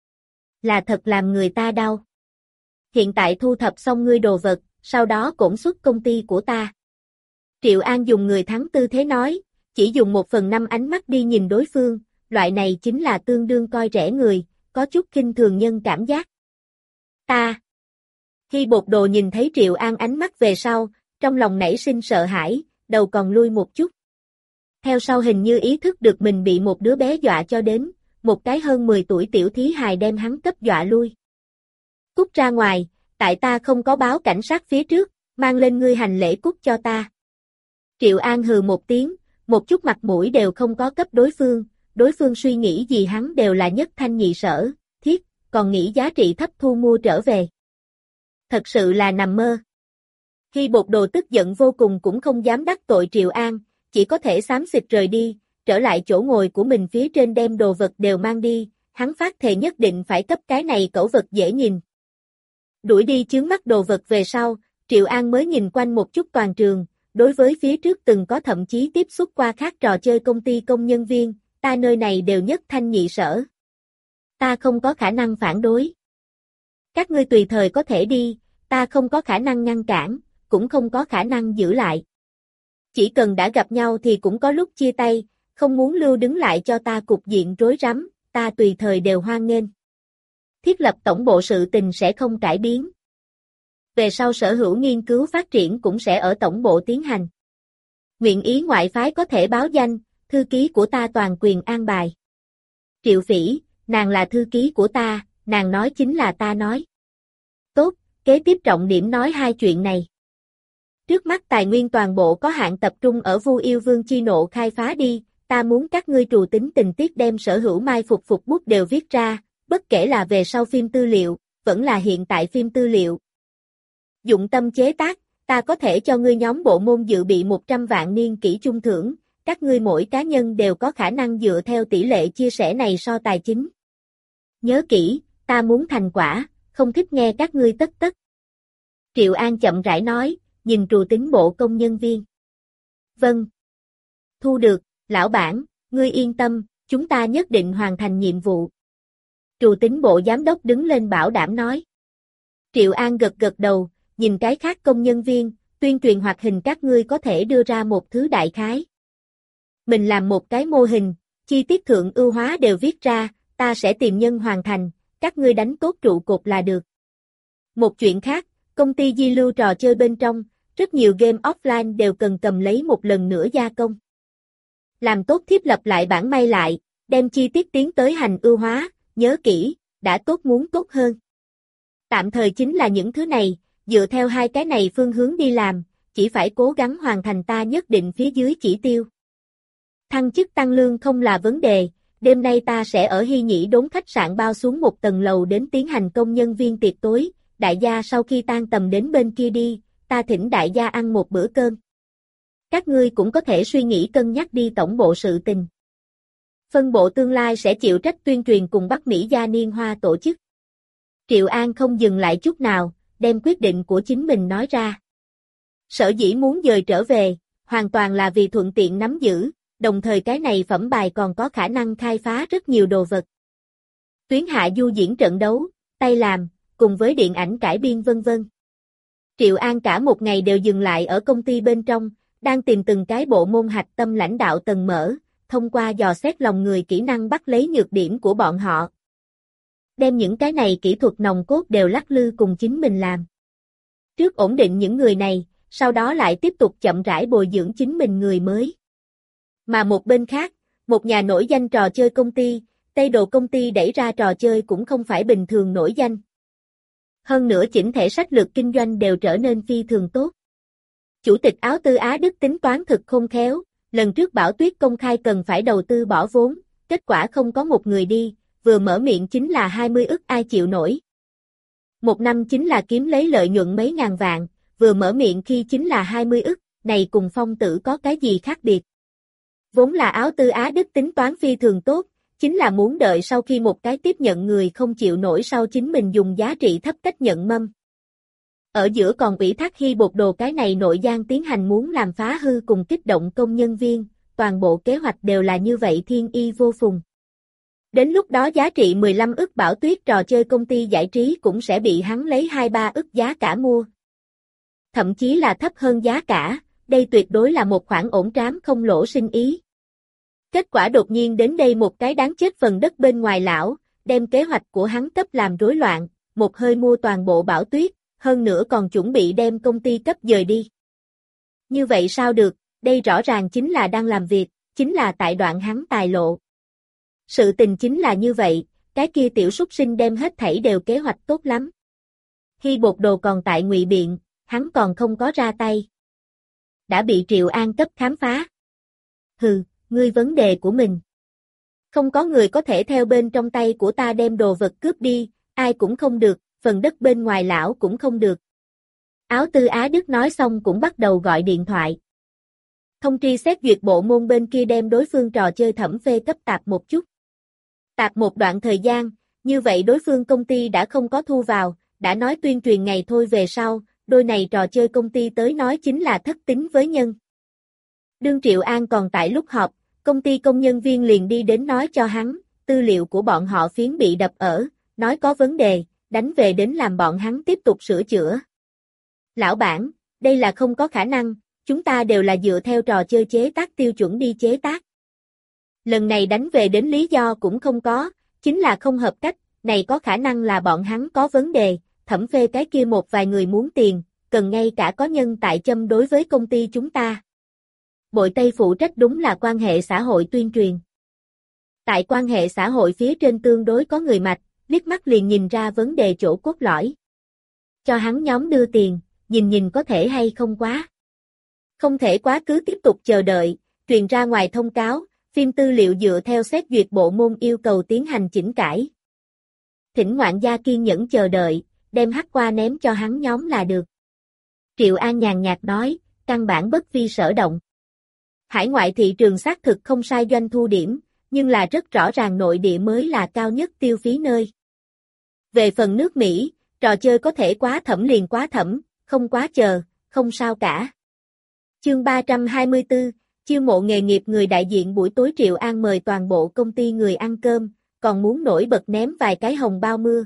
Là thật làm người ta đau. Hiện tại thu thập xong ngươi đồ vật, sau đó cổn xuất công ty của ta. Triệu An dùng người thắng tư thế nói, chỉ dùng một phần năm ánh mắt đi nhìn đối phương, loại này chính là tương đương coi rẻ người, có chút khinh thường nhân cảm giác. Ta. Khi Bột Đồ nhìn thấy Triệu An ánh mắt về sau, trong lòng nảy sinh sợ hãi, đầu còn lui một chút. Theo sau hình như ý thức được mình bị một đứa bé dọa cho đến, một cái hơn mười tuổi tiểu thí hài đem hắn cấp dọa lui. Cút ra ngoài, tại ta không có báo cảnh sát phía trước, mang lên ngươi hành lễ cút cho ta. Triệu An hừ một tiếng, một chút mặt mũi đều không có cấp đối phương, đối phương suy nghĩ gì hắn đều là nhất thanh nhị sở, thiết, còn nghĩ giá trị thấp thu mua trở về. Thật sự là nằm mơ. Hy Bột Đồ tức giận vô cùng cũng không dám đắc tội Triệu An, chỉ có thể xám xịt rời đi, trở lại chỗ ngồi của mình phía trên đem đồ vật đều mang đi, hắn phát thề nhất định phải cấp cái này cẩu vật dễ nhìn. Đuổi đi chướng mắt đồ vật về sau, Triệu An mới nhìn quanh một chút toàn trường, đối với phía trước từng có thậm chí tiếp xúc qua khác trò chơi công ty công nhân viên, ta nơi này đều nhất thanh nhị sở. Ta không có khả năng phản đối. Các ngươi tùy thời có thể đi, ta không có khả năng ngăn cản, cũng không có khả năng giữ lại. Chỉ cần đã gặp nhau thì cũng có lúc chia tay, không muốn lưu đứng lại cho ta cục diện rối rắm, ta tùy thời đều hoan nghênh. Thiết lập tổng bộ sự tình sẽ không cải biến. Về sau sở hữu nghiên cứu phát triển cũng sẽ ở tổng bộ tiến hành. Nguyện ý ngoại phái có thể báo danh, thư ký của ta toàn quyền an bài. Triệu Phỉ, nàng là thư ký của ta, nàng nói chính là ta nói. Tốt, kế tiếp trọng điểm nói hai chuyện này. Trước mắt tài nguyên toàn bộ có hạn tập trung ở Vu Yêu Vương chi nộ khai phá đi, ta muốn các ngươi trù tính tình tiết đem sở hữu mai phục phục bút đều viết ra, bất kể là về sau phim tư liệu, vẫn là hiện tại phim tư liệu. Dụng tâm chế tác, ta có thể cho ngươi nhóm bộ môn dự bị một trăm vạn niên kỷ chung thưởng, các ngươi mỗi cá nhân đều có khả năng dựa theo tỷ lệ chia sẻ này so tài chính. Nhớ kỹ, ta muốn thành quả, không thích nghe các ngươi tất tất. Triệu An chậm rãi nói, nhìn trù tính bộ công nhân viên. Vâng. Thu được, lão bản, ngươi yên tâm, chúng ta nhất định hoàn thành nhiệm vụ. Trù tính bộ giám đốc đứng lên bảo đảm nói. Triệu An gật gật đầu, nhìn cái khác công nhân viên, tuyên truyền hoạt hình các ngươi có thể đưa ra một thứ đại khái. Mình làm một cái mô hình, chi tiết thượng ưu hóa đều viết ra, ta sẽ tìm nhân hoàn thành, các ngươi đánh tốt trụ cột là được. Một chuyện khác, công ty di lưu trò chơi bên trong, rất nhiều game offline đều cần cầm lấy một lần nữa gia công. Làm tốt thiết lập lại bản may lại, đem chi tiết tiến tới hành ưu hóa, nhớ kỹ, đã tốt muốn tốt hơn. Tạm thời chính là những thứ này, dựa theo hai cái này phương hướng đi làm, chỉ phải cố gắng hoàn thành ta nhất định phía dưới chỉ tiêu. Thăng chức tăng lương không là vấn đề, đêm nay ta sẽ ở Hy Nhĩ Đốn khách sạn bao xuống một tầng lầu đến tiến hành công nhân viên tiệc tối, đại gia sau khi tan tầm đến bên kia đi, ta thỉnh đại gia ăn một bữa cơm. Các ngươi cũng có thể suy nghĩ cân nhắc đi tổng bộ sự tình. Phân bộ tương lai sẽ chịu trách tuyên truyền cùng Bắc Mỹ gia niên hoa tổ chức. Triệu An không dừng lại chút nào, đem quyết định của chính mình nói ra. Sở dĩ muốn dời trở về, hoàn toàn là vì thuận tiện nắm giữ, đồng thời cái này phẩm bài còn có khả năng khai phá rất nhiều đồ vật. Tuyến hạ du diễn trận đấu, tay làm, cùng với điện ảnh cải biên vân vân. Triệu An cả một ngày đều dừng lại ở công ty bên trong, đang tìm từng cái bộ môn hạch tâm lãnh đạo tầng mở, thông qua dò xét lòng người kỹ năng bắt lấy nhược điểm của bọn họ. Đem những cái này kỹ thuật nòng cốt đều lắc lư cùng chính mình làm. Trước ổn định những người này, sau đó lại tiếp tục chậm rãi bồi dưỡng chính mình người mới. Mà một bên khác, một nhà nổi danh trò chơi công ty, Tây Đồ công ty đẩy ra trò chơi cũng không phải bình thường nổi danh. Hơn nữa chỉnh thể sách lược kinh doanh đều trở nên phi thường tốt. Chủ tịch Áo Tư Á Đức tính toán thực khôn khéo, lần trước Bảo Tuyết công khai cần phải đầu tư bỏ vốn, kết quả không có một người đi, vừa mở miệng chính là hai mươi ức ai chịu nổi. Một năm chính là kiếm lấy lợi nhuận mấy ngàn vạn, vừa mở miệng khi chính là hai mươi ức, này cùng Phong Tử có cái gì khác biệt. Vốn là Áo Tư Á Đức tính toán phi thường tốt, chính là muốn đợi sau khi một cái tiếp nhận người không chịu nổi sau chính mình dùng giá trị thấp cách nhận mâm. Ở giữa còn ủy thác Hy Bột Đồ cái này nội gian tiến hành muốn làm phá hư cùng kích động công nhân viên, toàn bộ kế hoạch đều là như vậy thiên y vô phùng. Đến lúc đó giá trị mười lăm ức Bảo Tuyết trò chơi công ty giải trí cũng sẽ bị hắn lấy hai ba ức giá cả mua. Thậm chí là thấp hơn giá cả, đây tuyệt đối là một khoản ổn trám không lỗ sinh ý. Kết quả đột nhiên đến đây một cái đáng chết phần đất bên ngoài lão, đem kế hoạch của hắn cấp làm rối loạn, một hơi mua toàn bộ Bảo Tuyết, hơn nữa còn chuẩn bị đem công ty cấp dời đi. Như vậy sao được, đây rõ ràng chính là đang làm việc, chính là tại đoạn hắn tài lộ. Sự tình chính là như vậy, cái kia tiểu súc sinh đem hết thảy đều kế hoạch tốt lắm. Hy Bột Đồ còn tại ngụy biện, hắn còn không có ra tay. Đã bị Triệu An cấp khám phá. Hừ, ngươi vấn đề của mình. Không có người có thể theo bên trong tay của ta đem đồ vật cướp đi, ai cũng không được, phần đất bên ngoài lão cũng không được. Áo Tư Á Đức nói xong cũng bắt đầu gọi điện thoại. Thông tri xét duyệt bộ môn bên kia đem đối phương trò chơi thẩm phê cấp tạp một chút. Tạp một đoạn thời gian, như vậy đối phương công ty đã không có thu vào, đã nói tuyên truyền ngày thôi về sau, đôi này trò chơi công ty tới nói chính là thất tín với nhân. Đương Triệu An còn tại lúc họp, công ty công nhân viên liền đi đến nói cho hắn, tư liệu của bọn họ phiến bị đập ở, nói có vấn đề, đánh về đến làm bọn hắn tiếp tục sửa chữa. Lão bản, đây là không có khả năng, chúng ta đều là dựa theo trò chơi chế tác tiêu chuẩn đi chế tác. Lần này đánh về đến lý do cũng không có, chính là không hợp cách, này có khả năng là bọn hắn có vấn đề, thẩm phê cái kia một vài người muốn tiền, cần ngay cả có nhân tại châm đối với công ty chúng ta. Bội Tây phụ trách đúng là quan hệ xã hội tuyên truyền. Tại quan hệ xã hội phía trên tương đối có người mạch, liếc mắt liền nhìn ra vấn đề chỗ cốt lõi. Cho hắn nhóm đưa tiền, nhìn nhìn có thể hay không quá. Không thể quá cứ tiếp tục chờ đợi, truyền ra ngoài thông cáo, phim tư liệu dựa theo xét duyệt bộ môn yêu cầu tiến hành chỉnh cải. Thỉnh ngoạn gia kiên nhẫn chờ đợi, đem hắc qua ném cho hắn nhóm là được. Triệu An nhàn nhạt nói, căn bản bất vi sở động. Hải ngoại thị trường xác thực không sai doanh thu điểm, nhưng là rất rõ ràng nội địa mới là cao nhất tiêu phí nơi. Về phần nước Mỹ, trò chơi có thể quá thẩm liền quá thẩm, không quá chờ, không sao cả. Chương ba trăm hai mươi tư, chiêu mộ nghề nghiệp người đại diện buổi tối Triệu An mời toàn bộ công ty người ăn cơm, còn muốn nổi bật ném vài cái hồng bao mưa.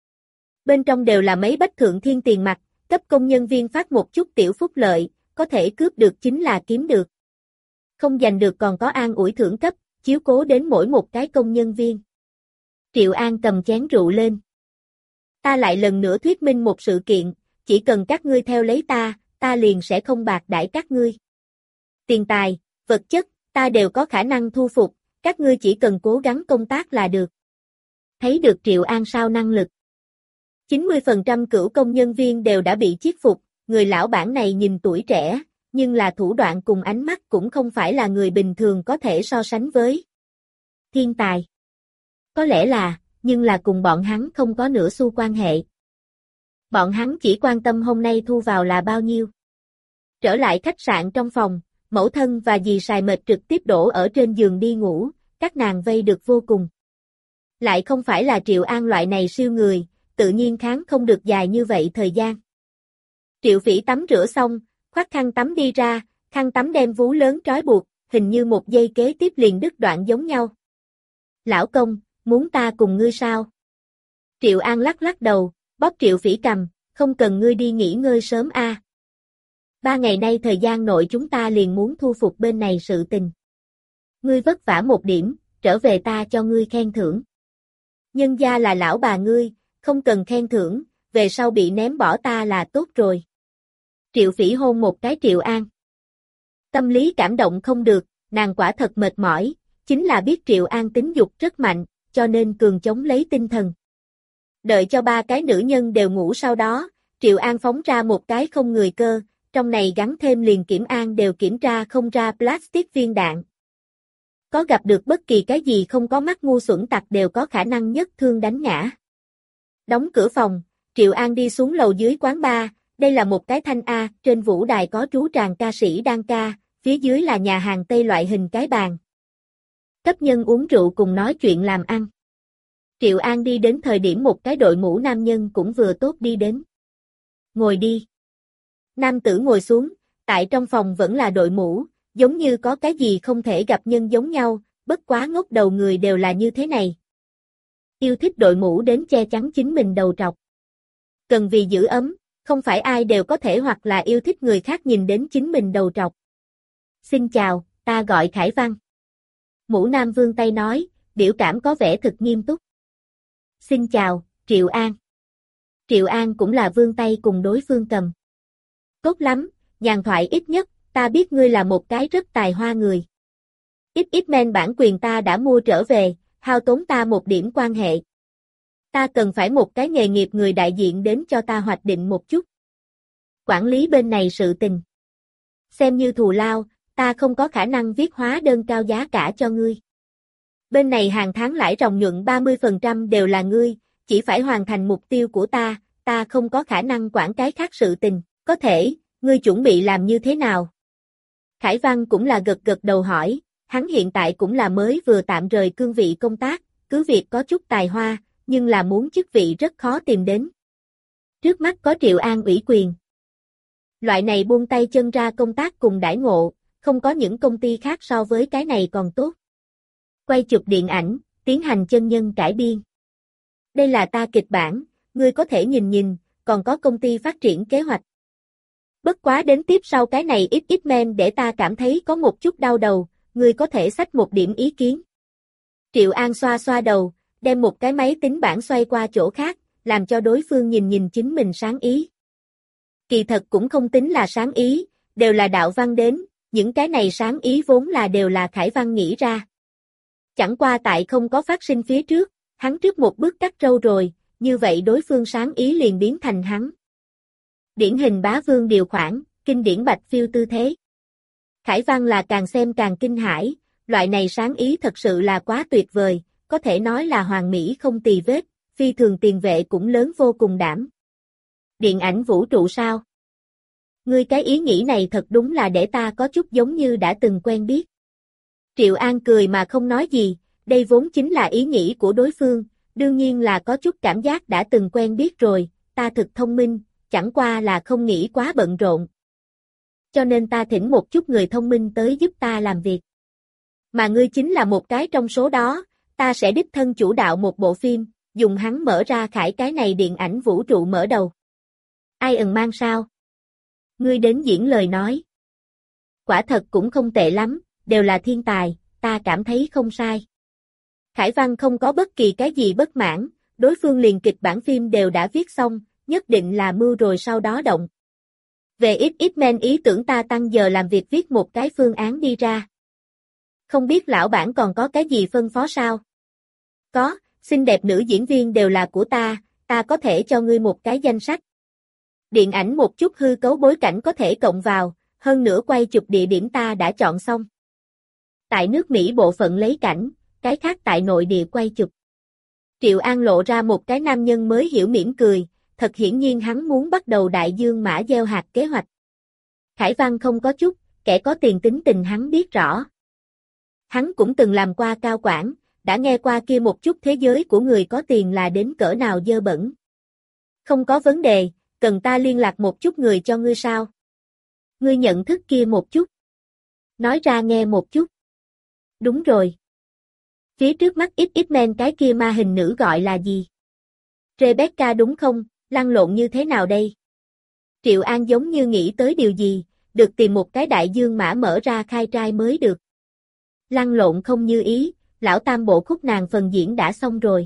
Bên trong đều là mấy bách thượng thiên tiền mặt, cấp công nhân viên phát một chút tiểu phúc lợi, có thể cướp được chính là kiếm được. Không giành được còn có an ủi thưởng cấp, chiếu cố đến mỗi một cái công nhân viên. Triệu An cầm chén rượu lên. Ta lại lần nữa thuyết minh một sự kiện, chỉ cần các ngươi theo lấy ta, ta liền sẽ không bạc đãi các ngươi. Tiền tài, vật chất, ta đều có khả năng thu phục, các ngươi chỉ cần cố gắng công tác là được. Thấy được Triệu An sao năng lực. chín mươi phần trăm cửu công nhân viên đều đã bị chiết phục, người lão bản này nhìn tuổi trẻ, nhưng là thủ đoạn cùng ánh mắt cũng không phải là người bình thường có thể so sánh với. Thiên tài. Có lẽ là, nhưng là cùng bọn hắn không có nửa xu quan hệ. Bọn hắn chỉ quan tâm hôm nay thu vào là bao nhiêu. Trở lại khách sạn trong phòng, mẫu thân và dì Sài mệt trực tiếp đổ ở trên giường đi ngủ, các nàng vây được vô cùng. Lại không phải là Triệu An loại này siêu người, tự nhiên kháng không được dài như vậy thời gian. Triệu Phỉ tắm rửa xong, khoác khăn tắm đi ra, khăn tắm đem vú lớn trói buộc, hình như một giây kế tiếp liền đứt đoạn giống nhau. Lão công, muốn ta cùng ngươi sao? Triệu An lắc lắc đầu, bóp Triệu Phỉ cầm, không cần ngươi đi nghỉ ngơi sớm a. À. Ba ngày nay thời gian nội chúng ta liền muốn thu phục bên này sự tình. Ngươi vất vả một điểm, trở về ta cho ngươi khen thưởng. Nhân gia là lão bà ngươi, không cần khen thưởng, về sau bị ném bỏ ta là tốt rồi. Triệu Phỉ hôn một cái Triệu An. Tâm lý cảm động không được, nàng quả thật mệt mỏi, chính là biết Triệu An tính dục rất mạnh, cho nên cường chống lấy tinh thần. Đợi cho ba cái nữ nhân đều ngủ sau đó, Triệu An phóng ra một cái không người cơ, trong này gắn thêm liền kiểm an đều kiểm tra không ra plastic viên đạn. Có gặp được bất kỳ cái gì không có mắt ngu xuẩn tặc đều có khả năng nhất thương đánh ngã. Đóng cửa phòng, Triệu An đi xuống lầu dưới quán bar, đây là một cái thanh A, trên vũ đài có trú tràng ca sĩ đang ca, phía dưới là nhà hàng Tây loại hình cái bàn. Cấp nhân uống rượu cùng nói chuyện làm ăn. Triệu An đi đến thời điểm một cái đội mũ nam nhân cũng vừa tốt đi đến. Ngồi đi. Nam tử ngồi xuống, tại trong phòng vẫn là đội mũ, giống như có cái gì không thể gặp nhân giống nhau, bất quá ngốc đầu người đều là như thế này. Yêu thích đội mũ đến che chắn chính mình đầu trọc. Cần vì giữ ấm, không phải ai đều có thể hoặc là yêu thích người khác nhìn đến chính mình đầu trọc. Xin chào, ta gọi Khải Văn. Mũ nam vươn tay nói, biểu cảm có vẻ thực nghiêm túc. Xin chào, Triệu An. Triệu An cũng là vươn tay cùng đối phương cầm. Tốt lắm, nhàn thoại ít nhất, ta biết ngươi là một cái rất tài hoa người. Ít ít men bản quyền ta đã mua trở về, hao tốn ta một điểm quan hệ. Ta cần phải một cái nghề nghiệp người đại diện đến cho ta hoạch định một chút. Quản lý bên này sự tình. Xem như thù lao, ta không có khả năng viết hóa đơn cao giá cả cho ngươi. Bên này hàng tháng lãi ròng nhuận ba mươi phần trăm đều là ngươi, chỉ phải hoàn thành mục tiêu của ta, ta không có khả năng quản cái khác sự tình, Có thể, ngươi chuẩn bị làm như thế nào? Khải Văn cũng là gật gật đầu hỏi, hắn hiện tại cũng là mới vừa tạm rời cương vị công tác, cứ việc có chút tài hoa, nhưng là muốn chức vị rất khó tìm đến. Trước mắt có Triệu An ủy quyền. Loại này buông tay chân ra công tác cùng đãi ngộ, không có những công ty khác so với cái này còn tốt. Quay chụp điện ảnh, tiến hành chân nhân cải biên. Đây là ta kịch bản, ngươi có thể nhìn nhìn, còn có công ty phát triển kế hoạch. Bất quá đến tiếp sau cái này ít ít men để ta cảm thấy có một chút đau đầu, ngươi có thể xách một điểm ý kiến. Triệu An xoa xoa đầu, đem một cái máy tính bảng xoay qua chỗ khác, làm cho đối phương nhìn nhìn chính mình sáng ý. Kỳ thật cũng không tính là sáng ý, đều là đạo văn đến, những cái này sáng ý vốn là đều là Khải Văn nghĩ ra. Chẳng qua tại không có phát sinh phía trước, hắn trước một bước cắt râu rồi, như vậy đối phương sáng ý liền biến thành hắn. Điển hình bá vương điều khoản, kinh điển bạch phiêu tư thế. Khải Văn là càng xem càng kinh hãi, loại này sáng ý thật sự là quá tuyệt vời, có thể nói là hoàn mỹ không tì vết, phi thường tiền vệ cũng lớn vô cùng đảm. Điện ảnh vũ trụ sao? Ngươi cái ý nghĩ này thật đúng là để ta có chút giống như đã từng quen biết. Triệu An cười mà không nói gì, đây vốn chính là ý nghĩ của đối phương, đương nhiên là có chút cảm giác đã từng quen biết rồi, ta thực thông minh, chẳng qua là không nghĩ quá bận rộn. Cho nên ta thỉnh một chút người thông minh tới giúp ta làm việc. Mà ngươi chính là một cái trong số đó, ta sẽ đích thân chủ đạo một bộ phim, dùng hắn mở ra Khải cái này điện ảnh vũ trụ mở đầu. Ai ẩn mang sao? Ngươi đến diễn lời nói. Quả thật cũng không tệ lắm, đều là thiên tài, ta cảm thấy không sai. Khải Văn không có bất kỳ cái gì bất mãn, đối phương liền kịch bản phim đều đã viết xong, nhất định là mưu rồi sau đó động. Về ít ít men ý tưởng ta tăng giờ làm việc viết một cái phương án đi ra. Không biết lão bản còn có cái gì phân phó sao? Có, xinh đẹp nữ diễn viên đều là của ta, ta có thể cho ngươi một cái danh sách. Điện ảnh một chút hư cấu bối cảnh có thể cộng vào, hơn nữa quay chụp địa điểm ta đã chọn xong. Tại nước Mỹ bộ phận lấy cảnh, cái khác tại nội địa quay chụp. Triệu An lộ ra một cái nam nhân mới hiểu mỉm cười, thật hiển nhiên hắn muốn bắt đầu đại dương mã gieo hạt kế hoạch. Khải Văn không có chút, kẻ có tiền tính tình hắn biết rõ. Hắn cũng từng làm qua cao quản, đã nghe qua kia một chút thế giới của người có tiền là đến cỡ nào dơ bẩn. Không có vấn đề, cần ta liên lạc một chút người cho ngươi sao? Ngươi nhận thức kia một chút. Nói ra nghe một chút. Đúng rồi. Phía trước mắt ít ít men cái kia ma hình nữ gọi là gì? Rebecca đúng không? Lăn lộn như thế nào đây? Triệu An giống như nghĩ tới điều gì, được tìm một cái đại dương mã mở ra khai trai mới được. Lăn lộn không như ý, lão tam bộ khúc nàng phần diễn đã xong rồi.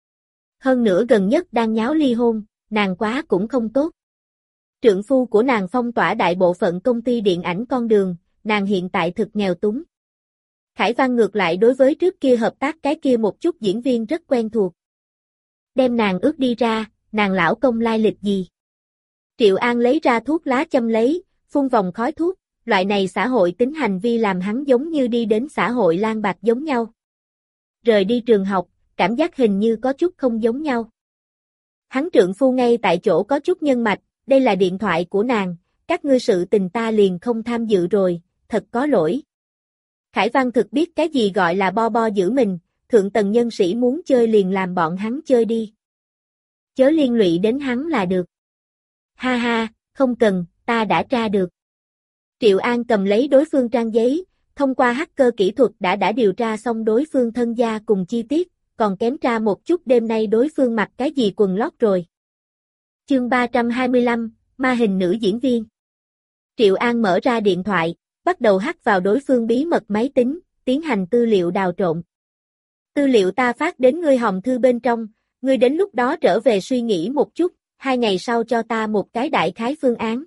Hơn nữa gần nhất đang nháo ly hôn, nàng quá cũng không tốt. Trượng phu của nàng phong tỏa đại bộ phận công ty điện ảnh con đường, nàng hiện tại thực nghèo túng. Khải Văn ngược lại đối với trước kia hợp tác cái kia một chút diễn viên rất quen thuộc. Đem nàng ước đi ra, nàng lão công lai lịch gì? Triệu An lấy ra thuốc lá châm lấy, phun vòng khói thuốc, loại này xã hội tính hành vi làm hắn giống như đi đến xã hội lang bạc giống nhau. Rời đi trường học, cảm giác hình như có chút không giống nhau. Hắn trượng phu ngay tại chỗ có chút nhân mạch, đây là điện thoại của nàng, các ngươi sự tình ta liền không tham dự rồi, thật có lỗi. Khải Văn thực biết cái gì gọi là bo bo giữ mình, thượng tầng nhân sĩ muốn chơi liền làm bọn hắn chơi đi. Chớ liên lụy đến hắn là được. Ha ha, không cần, ta đã tra được. Triệu An cầm lấy đối phương trang giấy, thông qua hacker kỹ thuật đã đã điều tra xong đối phương thân gia cùng chi tiết, còn kém tra một chút đêm nay đối phương mặc cái gì quần lót rồi. Chương ba trăm hai mươi lăm, ma hình nữ diễn viên. Triệu An mở ra điện thoại, bắt đầu hack vào đối phương bí mật máy tính, tiến hành tư liệu đào trộn. Tư liệu ta phát đến ngươi hòm thư bên trong, ngươi đến lúc đó trở về suy nghĩ một chút, hai ngày sau cho ta một cái đại khái phương án.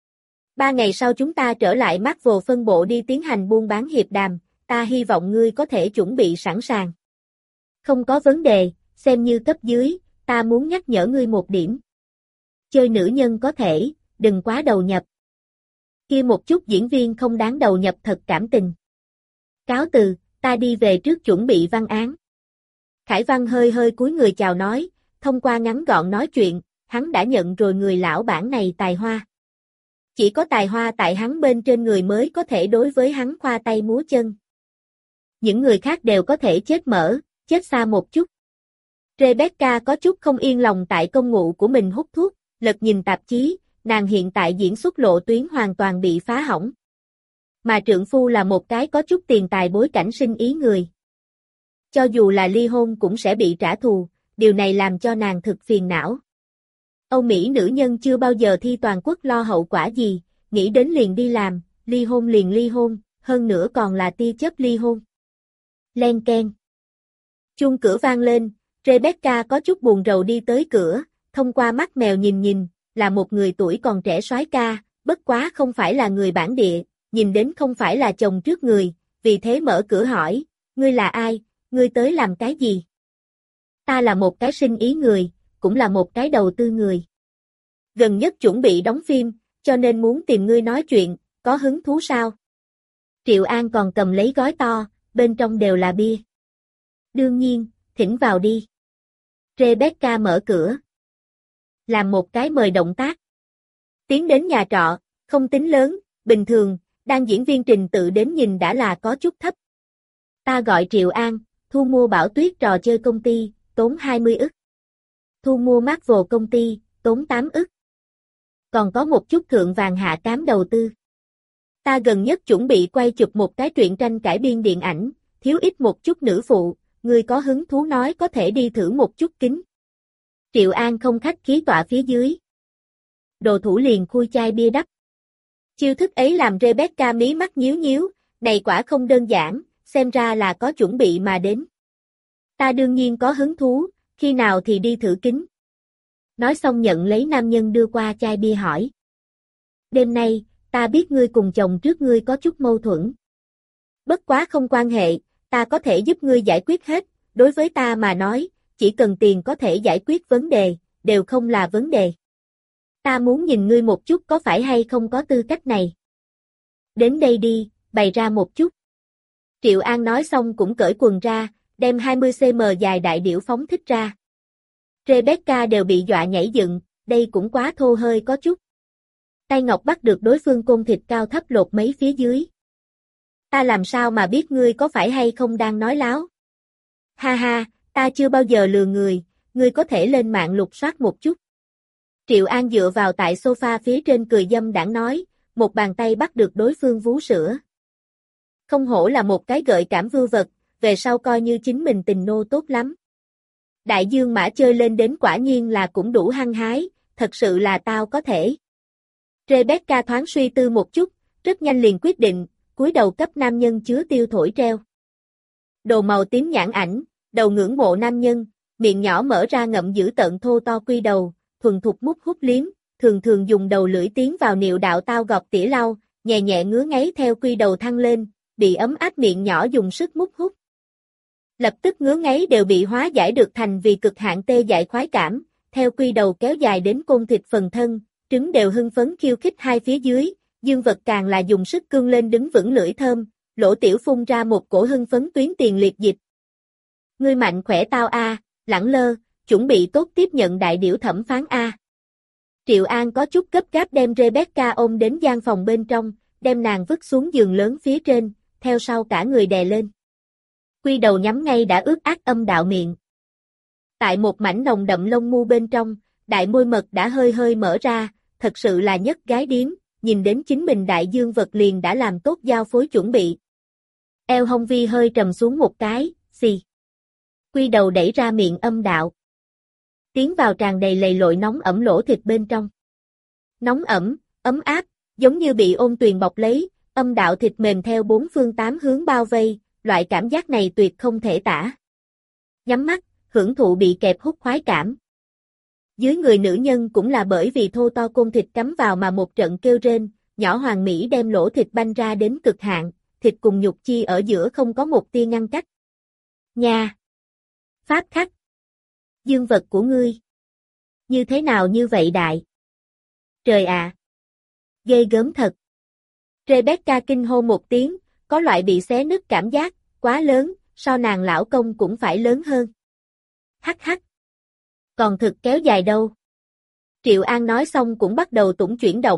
Ba ngày sau chúng ta trở lại Marvel phân bộ đi tiến hành buôn bán hiệp đàm, ta hy vọng ngươi có thể chuẩn bị sẵn sàng. Không có vấn đề, xem như cấp dưới, ta muốn nhắc nhở ngươi một điểm. Chơi nữ nhân có thể, đừng quá đầu nhập. Kia một chút diễn viên không đáng đầu nhập thật cảm tình. Cáo từ, ta đi về trước chuẩn bị văn án. Khải Văn hơi hơi cúi người chào nói, thông qua ngắn gọn nói chuyện, hắn đã nhận rồi người lão bản này tài hoa. Chỉ có tài hoa tại hắn bên trên người mới có thể đối với hắn khoa tay múa chân. Những người khác đều có thể chết mở, chết xa một chút. Rebecca có chút không yên lòng tại công ngụ của mình hút thuốc, lật nhìn tạp chí, nàng hiện tại diễn xuất lộ tuyến hoàn toàn bị phá hỏng. Mà trượng phu là một cái có chút tiền tài bối cảnh sinh ý người. Cho dù là ly hôn cũng sẽ bị trả thù, điều này làm cho nàng thực phiền não. Âu Mỹ nữ nhân chưa bao giờ thi toàn quốc lo hậu quả gì, nghĩ đến liền đi làm, ly hôn liền ly hôn, hơn nữa còn là tia chớp ly hôn. Len keng. Chuông cửa vang lên, Rebecca có chút buồn rầu đi tới cửa, thông qua mắt mèo nhìn nhìn, là một người tuổi còn trẻ soái ca, bất quá không phải là người bản địa, nhìn đến không phải là chồng trước người, vì thế mở cửa hỏi, ngươi là ai, ngươi tới làm cái gì? Ta là một cái sinh ý người, cũng là một cái đầu tư người. Gần nhất chuẩn bị đóng phim, cho nên muốn tìm ngươi nói chuyện, có hứng thú sao? Triệu An còn cầm lấy gói to, bên trong đều là bia. Đương nhiên, thỉnh vào đi. Rebecca mở cửa. Làm một cái mời động tác. Tiến đến nhà trọ, không tính lớn, bình thường, đang diễn viên trình tự đến nhìn đã là có chút thấp. Ta gọi Triệu An, thu mua Bảo Tuyết trò chơi công ty, tốn hai mươi ức. Thu mua Marvel công ty, tốn tám ức. Còn có một chút thượng vàng hạ cám đầu tư. Ta gần nhất chuẩn bị quay chụp một cái truyện tranh cải biên điện ảnh, thiếu ít một chút nữ phụ, người có hứng thú nói có thể đi thử một chút kính. Triệu An không khách khí tọa phía dưới. Đồ thủ liền khui chai bia đắp. Chiêu thức ấy làm Rebecca mí mắt nhíu nhíu, này quả không đơn giản, xem ra là có chuẩn bị mà đến. Ta đương nhiên có hứng thú, khi nào thì đi thử kính. Nói xong nhận lấy nam nhân đưa qua chai bia hỏi. Đêm nay, ta biết ngươi cùng chồng trước ngươi có chút mâu thuẫn. Bất quá không quan hệ, ta có thể giúp ngươi giải quyết hết, đối với ta mà nói, chỉ cần tiền có thể giải quyết vấn đề, đều không là vấn đề. Ta muốn nhìn ngươi một chút có phải hay không có tư cách này. Đến đây đi, bày ra một chút. Triệu An nói xong cũng cởi quần ra, đem hai mươi xăng-ti-mét dài đại điểu phóng thích ra. Rebecca đều bị dọa nhảy dựng, đây cũng quá thô hơi có chút. Tay ngọc bắt được đối phương côn thịt cao thấp lột mấy phía dưới. Ta làm sao mà biết ngươi có phải hay không đang nói láo? Ha ha, ta chưa bao giờ lừa người, ngươi có thể lên mạng lục soát một chút. Triệu An dựa vào tại sofa phía trên cười dâm đãng nói, một bàn tay bắt được đối phương vú sữa. Không hổ là một cái gợi cảm vưu vật, về sau coi như chính mình tình nô tốt lắm. Đại dương mã chơi lên đến quả nhiên là cũng đủ hăng hái, thật sự là tao có thể. Rebecca thoáng suy tư một chút, rất nhanh liền quyết định, cúi đầu cấp nam nhân chứa tiêu thổi treo. Đồ màu tím nhãn ảnh, đầu ngưỡng mộ nam nhân, miệng nhỏ mở ra ngậm giữ tợn thô to quy đầu, thuần thục mút hút liếm, thường thường dùng đầu lưỡi tiến vào niệu đạo tao gọt tỉa lau, nhẹ nhẹ ngứa ngáy theo quy đầu thăng lên, bị ấm áp miệng nhỏ dùng sức mút hút. Lập tức ngứa ngáy đều bị hóa giải được thành vì cực hạn tê dại khoái cảm, theo quy đầu kéo dài đến côn thịt phần thân, trứng đều hưng phấn khiêu khích hai phía dưới, dương vật càng là dùng sức cương lên đứng vững lưỡi thơm, lỗ tiểu phun ra một cổ hưng phấn tuyến tiền liệt dịch. Ngươi mạnh khỏe tao a, lẳng lơ, chuẩn bị tốt tiếp nhận đại điểu thẩm phán a. Triệu An có chút gấp gáp đem Rebecca ôm đến gian phòng bên trong, đem nàng vứt xuống giường lớn phía trên, theo sau cả người đè lên. Quy đầu nhắm ngay đã ướt át âm đạo miệng. Tại một mảnh nồng đậm lông mu bên trong, đại môi mật đã hơi hơi mở ra, thật sự là nhất gái điếm, nhìn đến chính mình đại dương vật liền đã làm tốt giao phối chuẩn bị. Eo hông vi hơi trầm xuống một cái, xì. Quy đầu đẩy ra miệng âm đạo. Tiến vào tràn đầy lầy lội nóng ẩm lỗ thịt bên trong. Nóng ẩm, ấm áp, giống như bị ôn tuyền bọc lấy, âm đạo thịt mềm theo bốn phương tám hướng bao vây, loại cảm giác này tuyệt không thể tả. Nhắm mắt, hưởng thụ bị kẹp hút khoái cảm. Dưới người nữ nhân cũng là bởi vì thô to côn thịt cắm vào mà một trận kêu rên, nhỏ hoàng mỹ đem lỗ thịt banh ra đến cực hạn, thịt cùng nhục chi ở giữa không có một tia ngăn cách. Nha! Pháp khắc! Dương vật của ngươi! Như thế nào như vậy đại? Trời ạ! À. Ghê gớm thật! Rebecca kinh hô một tiếng, có loại bị xé nứt cảm giác, quá lớn, so nàng lão công cũng phải lớn hơn. Hắc hắc! Còn thực kéo dài đâu? Triệu An nói xong cũng bắt đầu tủng chuyển động,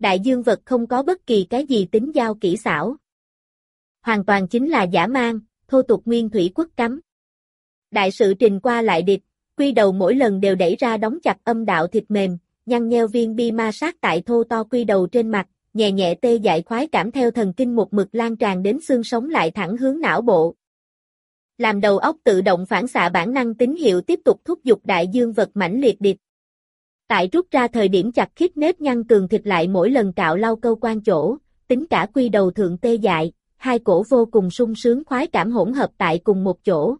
Đại dương vật không có bất kỳ cái gì tính giao kỹ xảo. Hoàn toàn chính là giả mang, thô tục nguyên thủy quốc cấm. Đại sự trình qua lại địch, quy đầu mỗi lần đều đẩy ra đóng chặt âm đạo thịt mềm, nhăn nheo viên bi ma sát tại thô to quy đầu trên mặt, nhẹ nhẹ tê dại khoái cảm theo thần kinh một mực lan tràn đến xương sống lại thẳng hướng não bộ. Làm đầu óc tự động phản xạ bản năng tín hiệu tiếp tục thúc giục đại dương vật mãnh liệt địch. Tại rút ra thời điểm chặt khít nếp nhăn cường thịt lại mỗi lần cạo lau câu quan chỗ, tính cả quy đầu thượng tê dại, hai cổ vô cùng sung sướng khoái cảm hỗn hợp tại cùng một chỗ.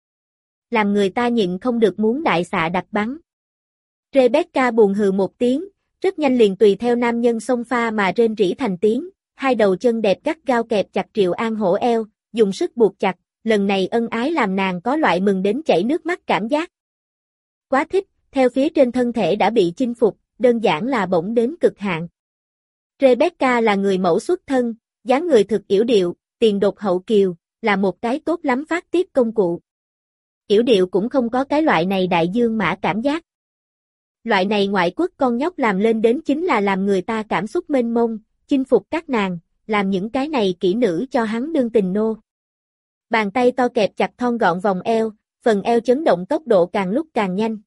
Làm người ta nhịn không được muốn đại xạ đặt bắn. Rebecca buồn hừ một tiếng, rất nhanh liền tùy theo nam nhân xông pha mà rên rỉ thành tiếng, hai đầu chân đẹp gắt gao kẹp chặt Triệu An hổ eo, dùng sức buộc chặt, lần này ân ái làm nàng có loại mừng đến chảy nước mắt cảm giác. Quá thích, theo phía trên thân thể đã bị chinh phục, đơn giản là bổng đến cực hạn. Rebecca là người mẫu xuất thân, dáng người thực yểu điệu, tiền đột hậu kiều, là một cái tốt lắm phát tiết công cụ. Yểu điệu cũng không có cái loại này đại dương mã cảm giác. Loại này ngoại quốc con nhóc làm lên đến chính là làm người ta cảm xúc mênh mông, chinh phục các nàng, làm những cái này kỹ nữ cho hắn đương tình nô. Bàn tay to kẹp chặt thon gọn vòng eo, phần eo chấn động tốc độ càng lúc càng nhanh.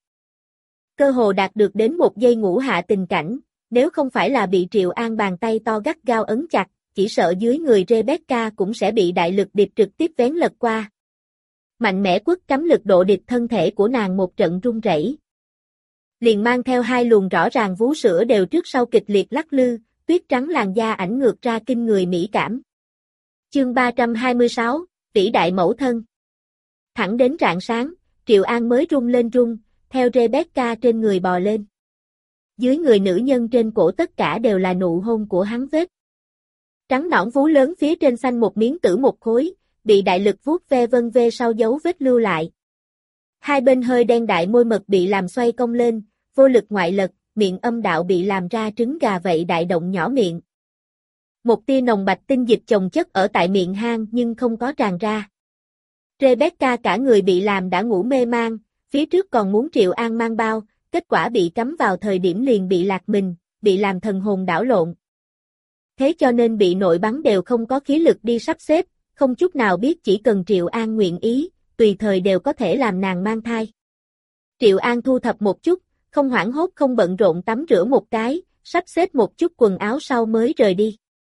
Cơ hồ đạt được đến một giây ngũ hạ tình cảnh, nếu không phải là bị Triệu An bàn tay to gắt gao ấn chặt, chỉ sợ dưới người Rebecca cũng sẽ bị đại lực địch trực tiếp vén lật qua. Mạnh mẽ quất cắm lực độ địch thân thể của nàng một trận rung rẩy. Liền mang theo hai luồng rõ ràng vú sữa đều trước sau kịch liệt lắc lư, tuyết trắng làn da ảnh ngược ra kinh người mỹ cảm. Chương ba trăm hai mươi sáu, vĩ đại mẫu thân. Thẳng đến rạng sáng, Triệu An mới rung lên rung, theo Rebecca trên người bò lên. Dưới người nữ nhân trên cổ tất cả đều là nụ hôn của hắn vết. Trắng nõn vú lớn phía trên xanh một miếng tử một khối, bị đại lực vuốt ve vân ve sau dấu vết lưu lại. Hai bên hơi đen đại môi mật bị làm xoay cong lên, vô lực ngoại lật, miệng âm đạo bị làm ra trứng gà vậy đại động nhỏ miệng. Một tia nồng bạch tinh dịch chồng chất ở tại miệng hang nhưng không có tràn ra. Rebecca cả người bị làm đã ngủ mê man, phía trước còn muốn Triệu An mang bao, kết quả bị cắm vào thời điểm liền bị lạc mình, bị làm thần hồn đảo lộn. Thế cho nên bị nội bắn đều không có khí lực đi sắp xếp, không chút nào biết chỉ cần Triệu An nguyện ý, tùy thời đều có thể làm nàng mang thai. Triệu An thu thập một chút, không hoảng hốt không bận rộn tắm rửa một cái, sắp xếp một chút quần áo sau mới rời đi.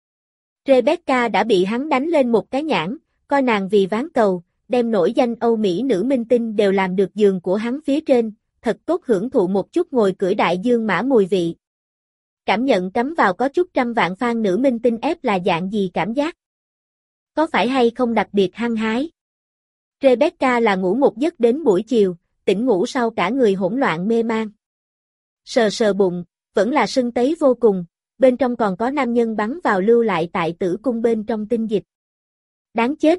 Rebecca đã bị hắn đánh lên một cái nhãn, coi nàng vì ván cầu, đem nổi danh Âu Mỹ nữ minh tinh đều làm được giường của hắn phía trên, thật tốt hưởng thụ một chút ngồi cưỡi đại dương mã mùi vị. Cảm nhận cắm vào có chút trăm vạn fan nữ minh tinh ép là dạng gì cảm giác? Có phải hay không đặc biệt hăng hái? Rebecca là ngủ một giấc đến buổi chiều, tỉnh ngủ sau cả người hỗn loạn mê man. Sờ sờ bụng, vẫn là sưng tấy vô cùng, bên trong còn có nam nhân bắn vào lưu lại tại tử cung bên trong tinh dịch. Đáng chết!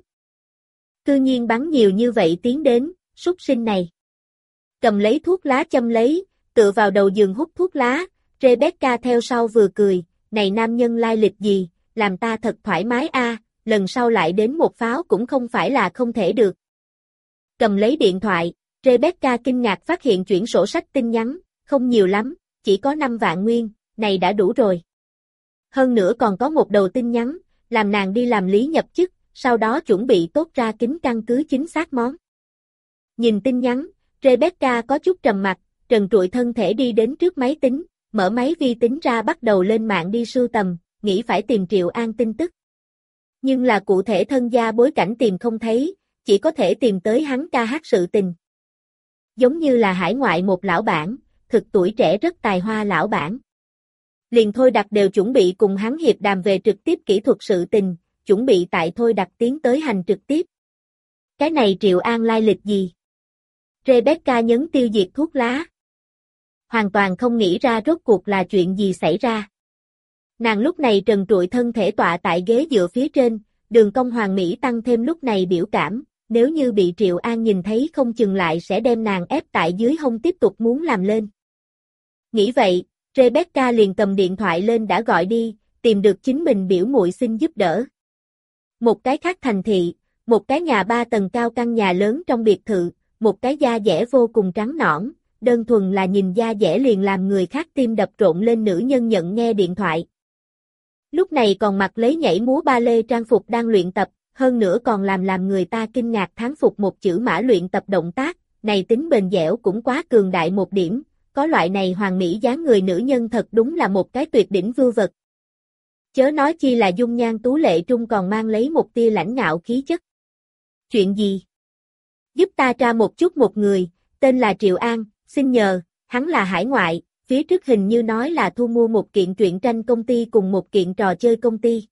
Cư nhiên bắn nhiều như vậy tiến đến, súc sinh này. Cầm lấy thuốc lá châm lấy, tựa vào đầu giường hút thuốc lá, Rebecca theo sau vừa cười, này nam nhân lai lịch gì, làm ta thật thoải mái a, lần sau lại đến một pháo cũng không phải là không thể được. Cầm lấy điện thoại, Rebecca kinh ngạc phát hiện chuyển sổ sách tin nhắn, không nhiều lắm, chỉ có năm vạn nguyên, này đã đủ rồi. Hơn nữa còn có một đầu tin nhắn, làm nàng đi làm lý nhập chức, sau đó chuẩn bị tốt ra kính căn cứ chính xác món. Nhìn tin nhắn, Rebecca có chút trầm mặt, trần trụi thân thể đi đến trước máy tính, mở máy vi tính ra bắt đầu lên mạng đi sưu tầm, nghĩ phải tìm Triệu An tin tức. Nhưng là cụ thể thân gia bối cảnh tìm không thấy, chỉ có thể tìm tới hắn ca hát sự tình. Giống như là hải ngoại một lão bản, thực tuổi trẻ rất tài hoa lão bản. Liền Thôi Đặt đều chuẩn bị cùng hắn hiệp đàm về trực tiếp kỹ thuật sự tình, chuẩn bị tại Thôi Đặt tiến tới hành trực tiếp. Cái này Triệu An lai lịch gì? Rebecca nhấn tiêu diệt thuốc lá. Hoàn toàn không nghĩ ra rốt cuộc là chuyện gì xảy ra. Nàng lúc này trần trụi thân thể tọa tại ghế dựa phía trên, đường cong hoàng mỹ tăng thêm lúc này biểu cảm, nếu như bị Triệu An nhìn thấy không chừng lại sẽ đem nàng ép tại dưới hông tiếp tục muốn làm lên. Nghĩ vậy, Rebecca liền cầm điện thoại lên đã gọi đi, tìm được chính mình biểu muội xin giúp đỡ. Một cái khác thành thị, một cái nhà ba tầng cao căn nhà lớn trong biệt thự, một cái da dẻ vô cùng trắng nõn, đơn thuần là nhìn da dẻ liền làm người khác tim đập rộn lên nữ nhân nhận nghe điện thoại. Lúc này còn mặc lấy nhảy múa ba lê trang phục đang luyện tập, hơn nữa còn làm làm người ta kinh ngạc thán phục một chữ mã luyện tập động tác, này tính bền dẻo cũng quá cường đại một điểm, có loại này hoàn mỹ dáng người nữ nhân thật đúng là một cái tuyệt đỉnh vưu vật. Chớ nói chi là dung nhan tú lệ trung còn mang lấy một tia lãnh ngạo khí chất. Chuyện gì? Giúp ta tra một chút một người, tên là Triệu An, xin nhờ, hắn là hải ngoại, phía trước hình như nói là thu mua một kiện truyện tranh công ty cùng một kiện trò chơi công ty.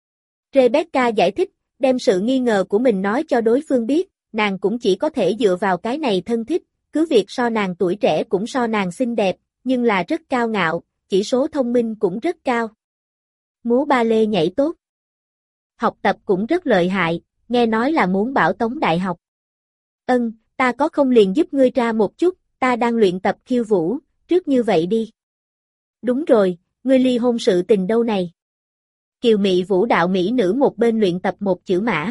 Rebecca giải thích, đem sự nghi ngờ của mình nói cho đối phương biết, nàng cũng chỉ có thể dựa vào cái này thân thích, cứ việc so nàng tuổi trẻ cũng so nàng xinh đẹp, nhưng là rất cao ngạo, chỉ số thông minh cũng rất cao. Múa ba lê nhảy tốt. Học tập cũng rất lợi hại, nghe nói là muốn bảo tống đại học. Ân, ta có không liền giúp ngươi tra một chút, ta đang luyện tập khiêu vũ, trước như vậy đi. Đúng rồi, ngươi ly hôn sự tình đâu này? Kiều Mị vũ đạo mỹ nữ một bên luyện tập một chữ mã.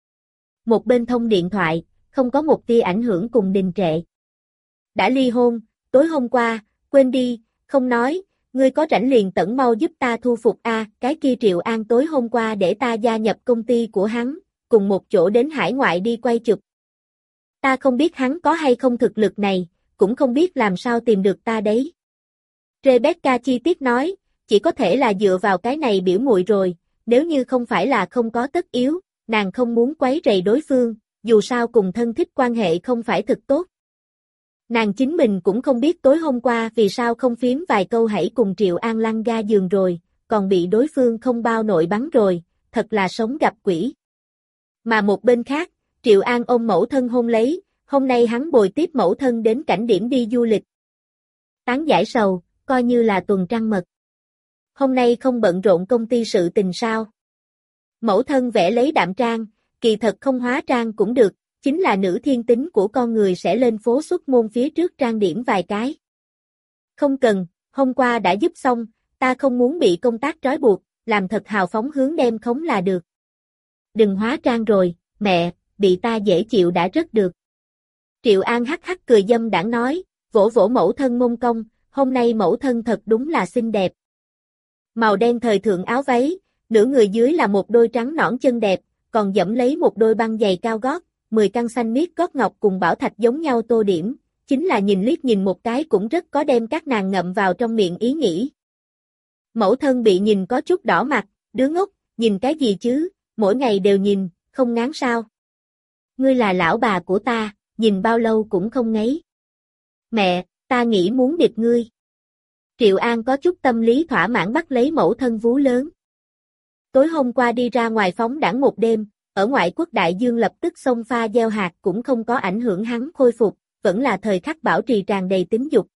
Một bên thông điện thoại, không có một tia ảnh hưởng cùng đình trệ. Đã ly hôn, tối hôm qua, quên đi, không nói, ngươi có rảnh liền tẩn mau giúp ta thu phục a, cái kia Triệu An tối hôm qua để ta gia nhập công ty của hắn, cùng một chỗ đến hải ngoại đi quay chụp. Ta không biết hắn có hay không thực lực này, cũng không biết làm sao tìm được ta đấy. Rebecca chi tiết nói, chỉ có thể là dựa vào cái này biểu muội rồi, nếu như không phải là không có tất yếu, nàng không muốn quấy rầy đối phương, dù sao cùng thân thích quan hệ không phải thực tốt. Nàng chính mình cũng không biết tối hôm qua vì sao không phiếm vài câu hãy cùng Triệu An lăn ga giường rồi, còn bị đối phương không bao nội bắn rồi, thật là sống gặp quỷ. Mà một bên khác, Triệu An ôm mẫu thân hôn lấy, hôm nay hắn bồi tiếp mẫu thân đến cảnh điểm đi du lịch. Tán giải sầu, coi như là tuần trăng mật. Hôm nay không bận rộn công ty sự tình sao? Mẫu thân vẽ lấy đạm trang, kỳ thật không hóa trang cũng được, chính là nữ thiên tính của con người sẽ lên phố xuất môn phía trước trang điểm vài cái. Không cần, hôm qua đã giúp xong, ta không muốn bị công tác trói buộc, làm thật hào phóng hướng đem khống là được. Đừng hóa trang rồi, mẹ, bị ta dễ chịu đã rất được. Triệu An hắc hắc cười dâm đãng nói, vỗ vỗ mẫu thân mông cong, hôm nay mẫu thân thật đúng là xinh đẹp. Màu đen thời thượng áo váy, nửa người dưới là một đôi trắng nõn chân đẹp, còn dẫm lấy một đôi băng giày cao gót, mười căn xanh miết gót ngọc cùng bảo thạch giống nhau tô điểm, chính là nhìn liếc nhìn một cái cũng rất có đem các nàng ngậm vào trong miệng ý nghĩ. Mẫu thân bị nhìn có chút đỏ mặt, đứa ngốc, nhìn cái gì chứ, mỗi ngày đều nhìn, không ngán sao. Ngươi là lão bà của ta, nhìn bao lâu cũng không ngấy. Mẹ, ta nghĩ muốn địch ngươi. Triệu An có chút tâm lý thỏa mãn bắt lấy mẫu thân vú lớn. Tối hôm qua đi ra ngoài phóng đãng một đêm, ở ngoại quốc đại dương lập tức xông pha gieo hạt cũng không có ảnh hưởng hắn khôi phục, vẫn là thời khắc bảo trì tràn đầy tính dục,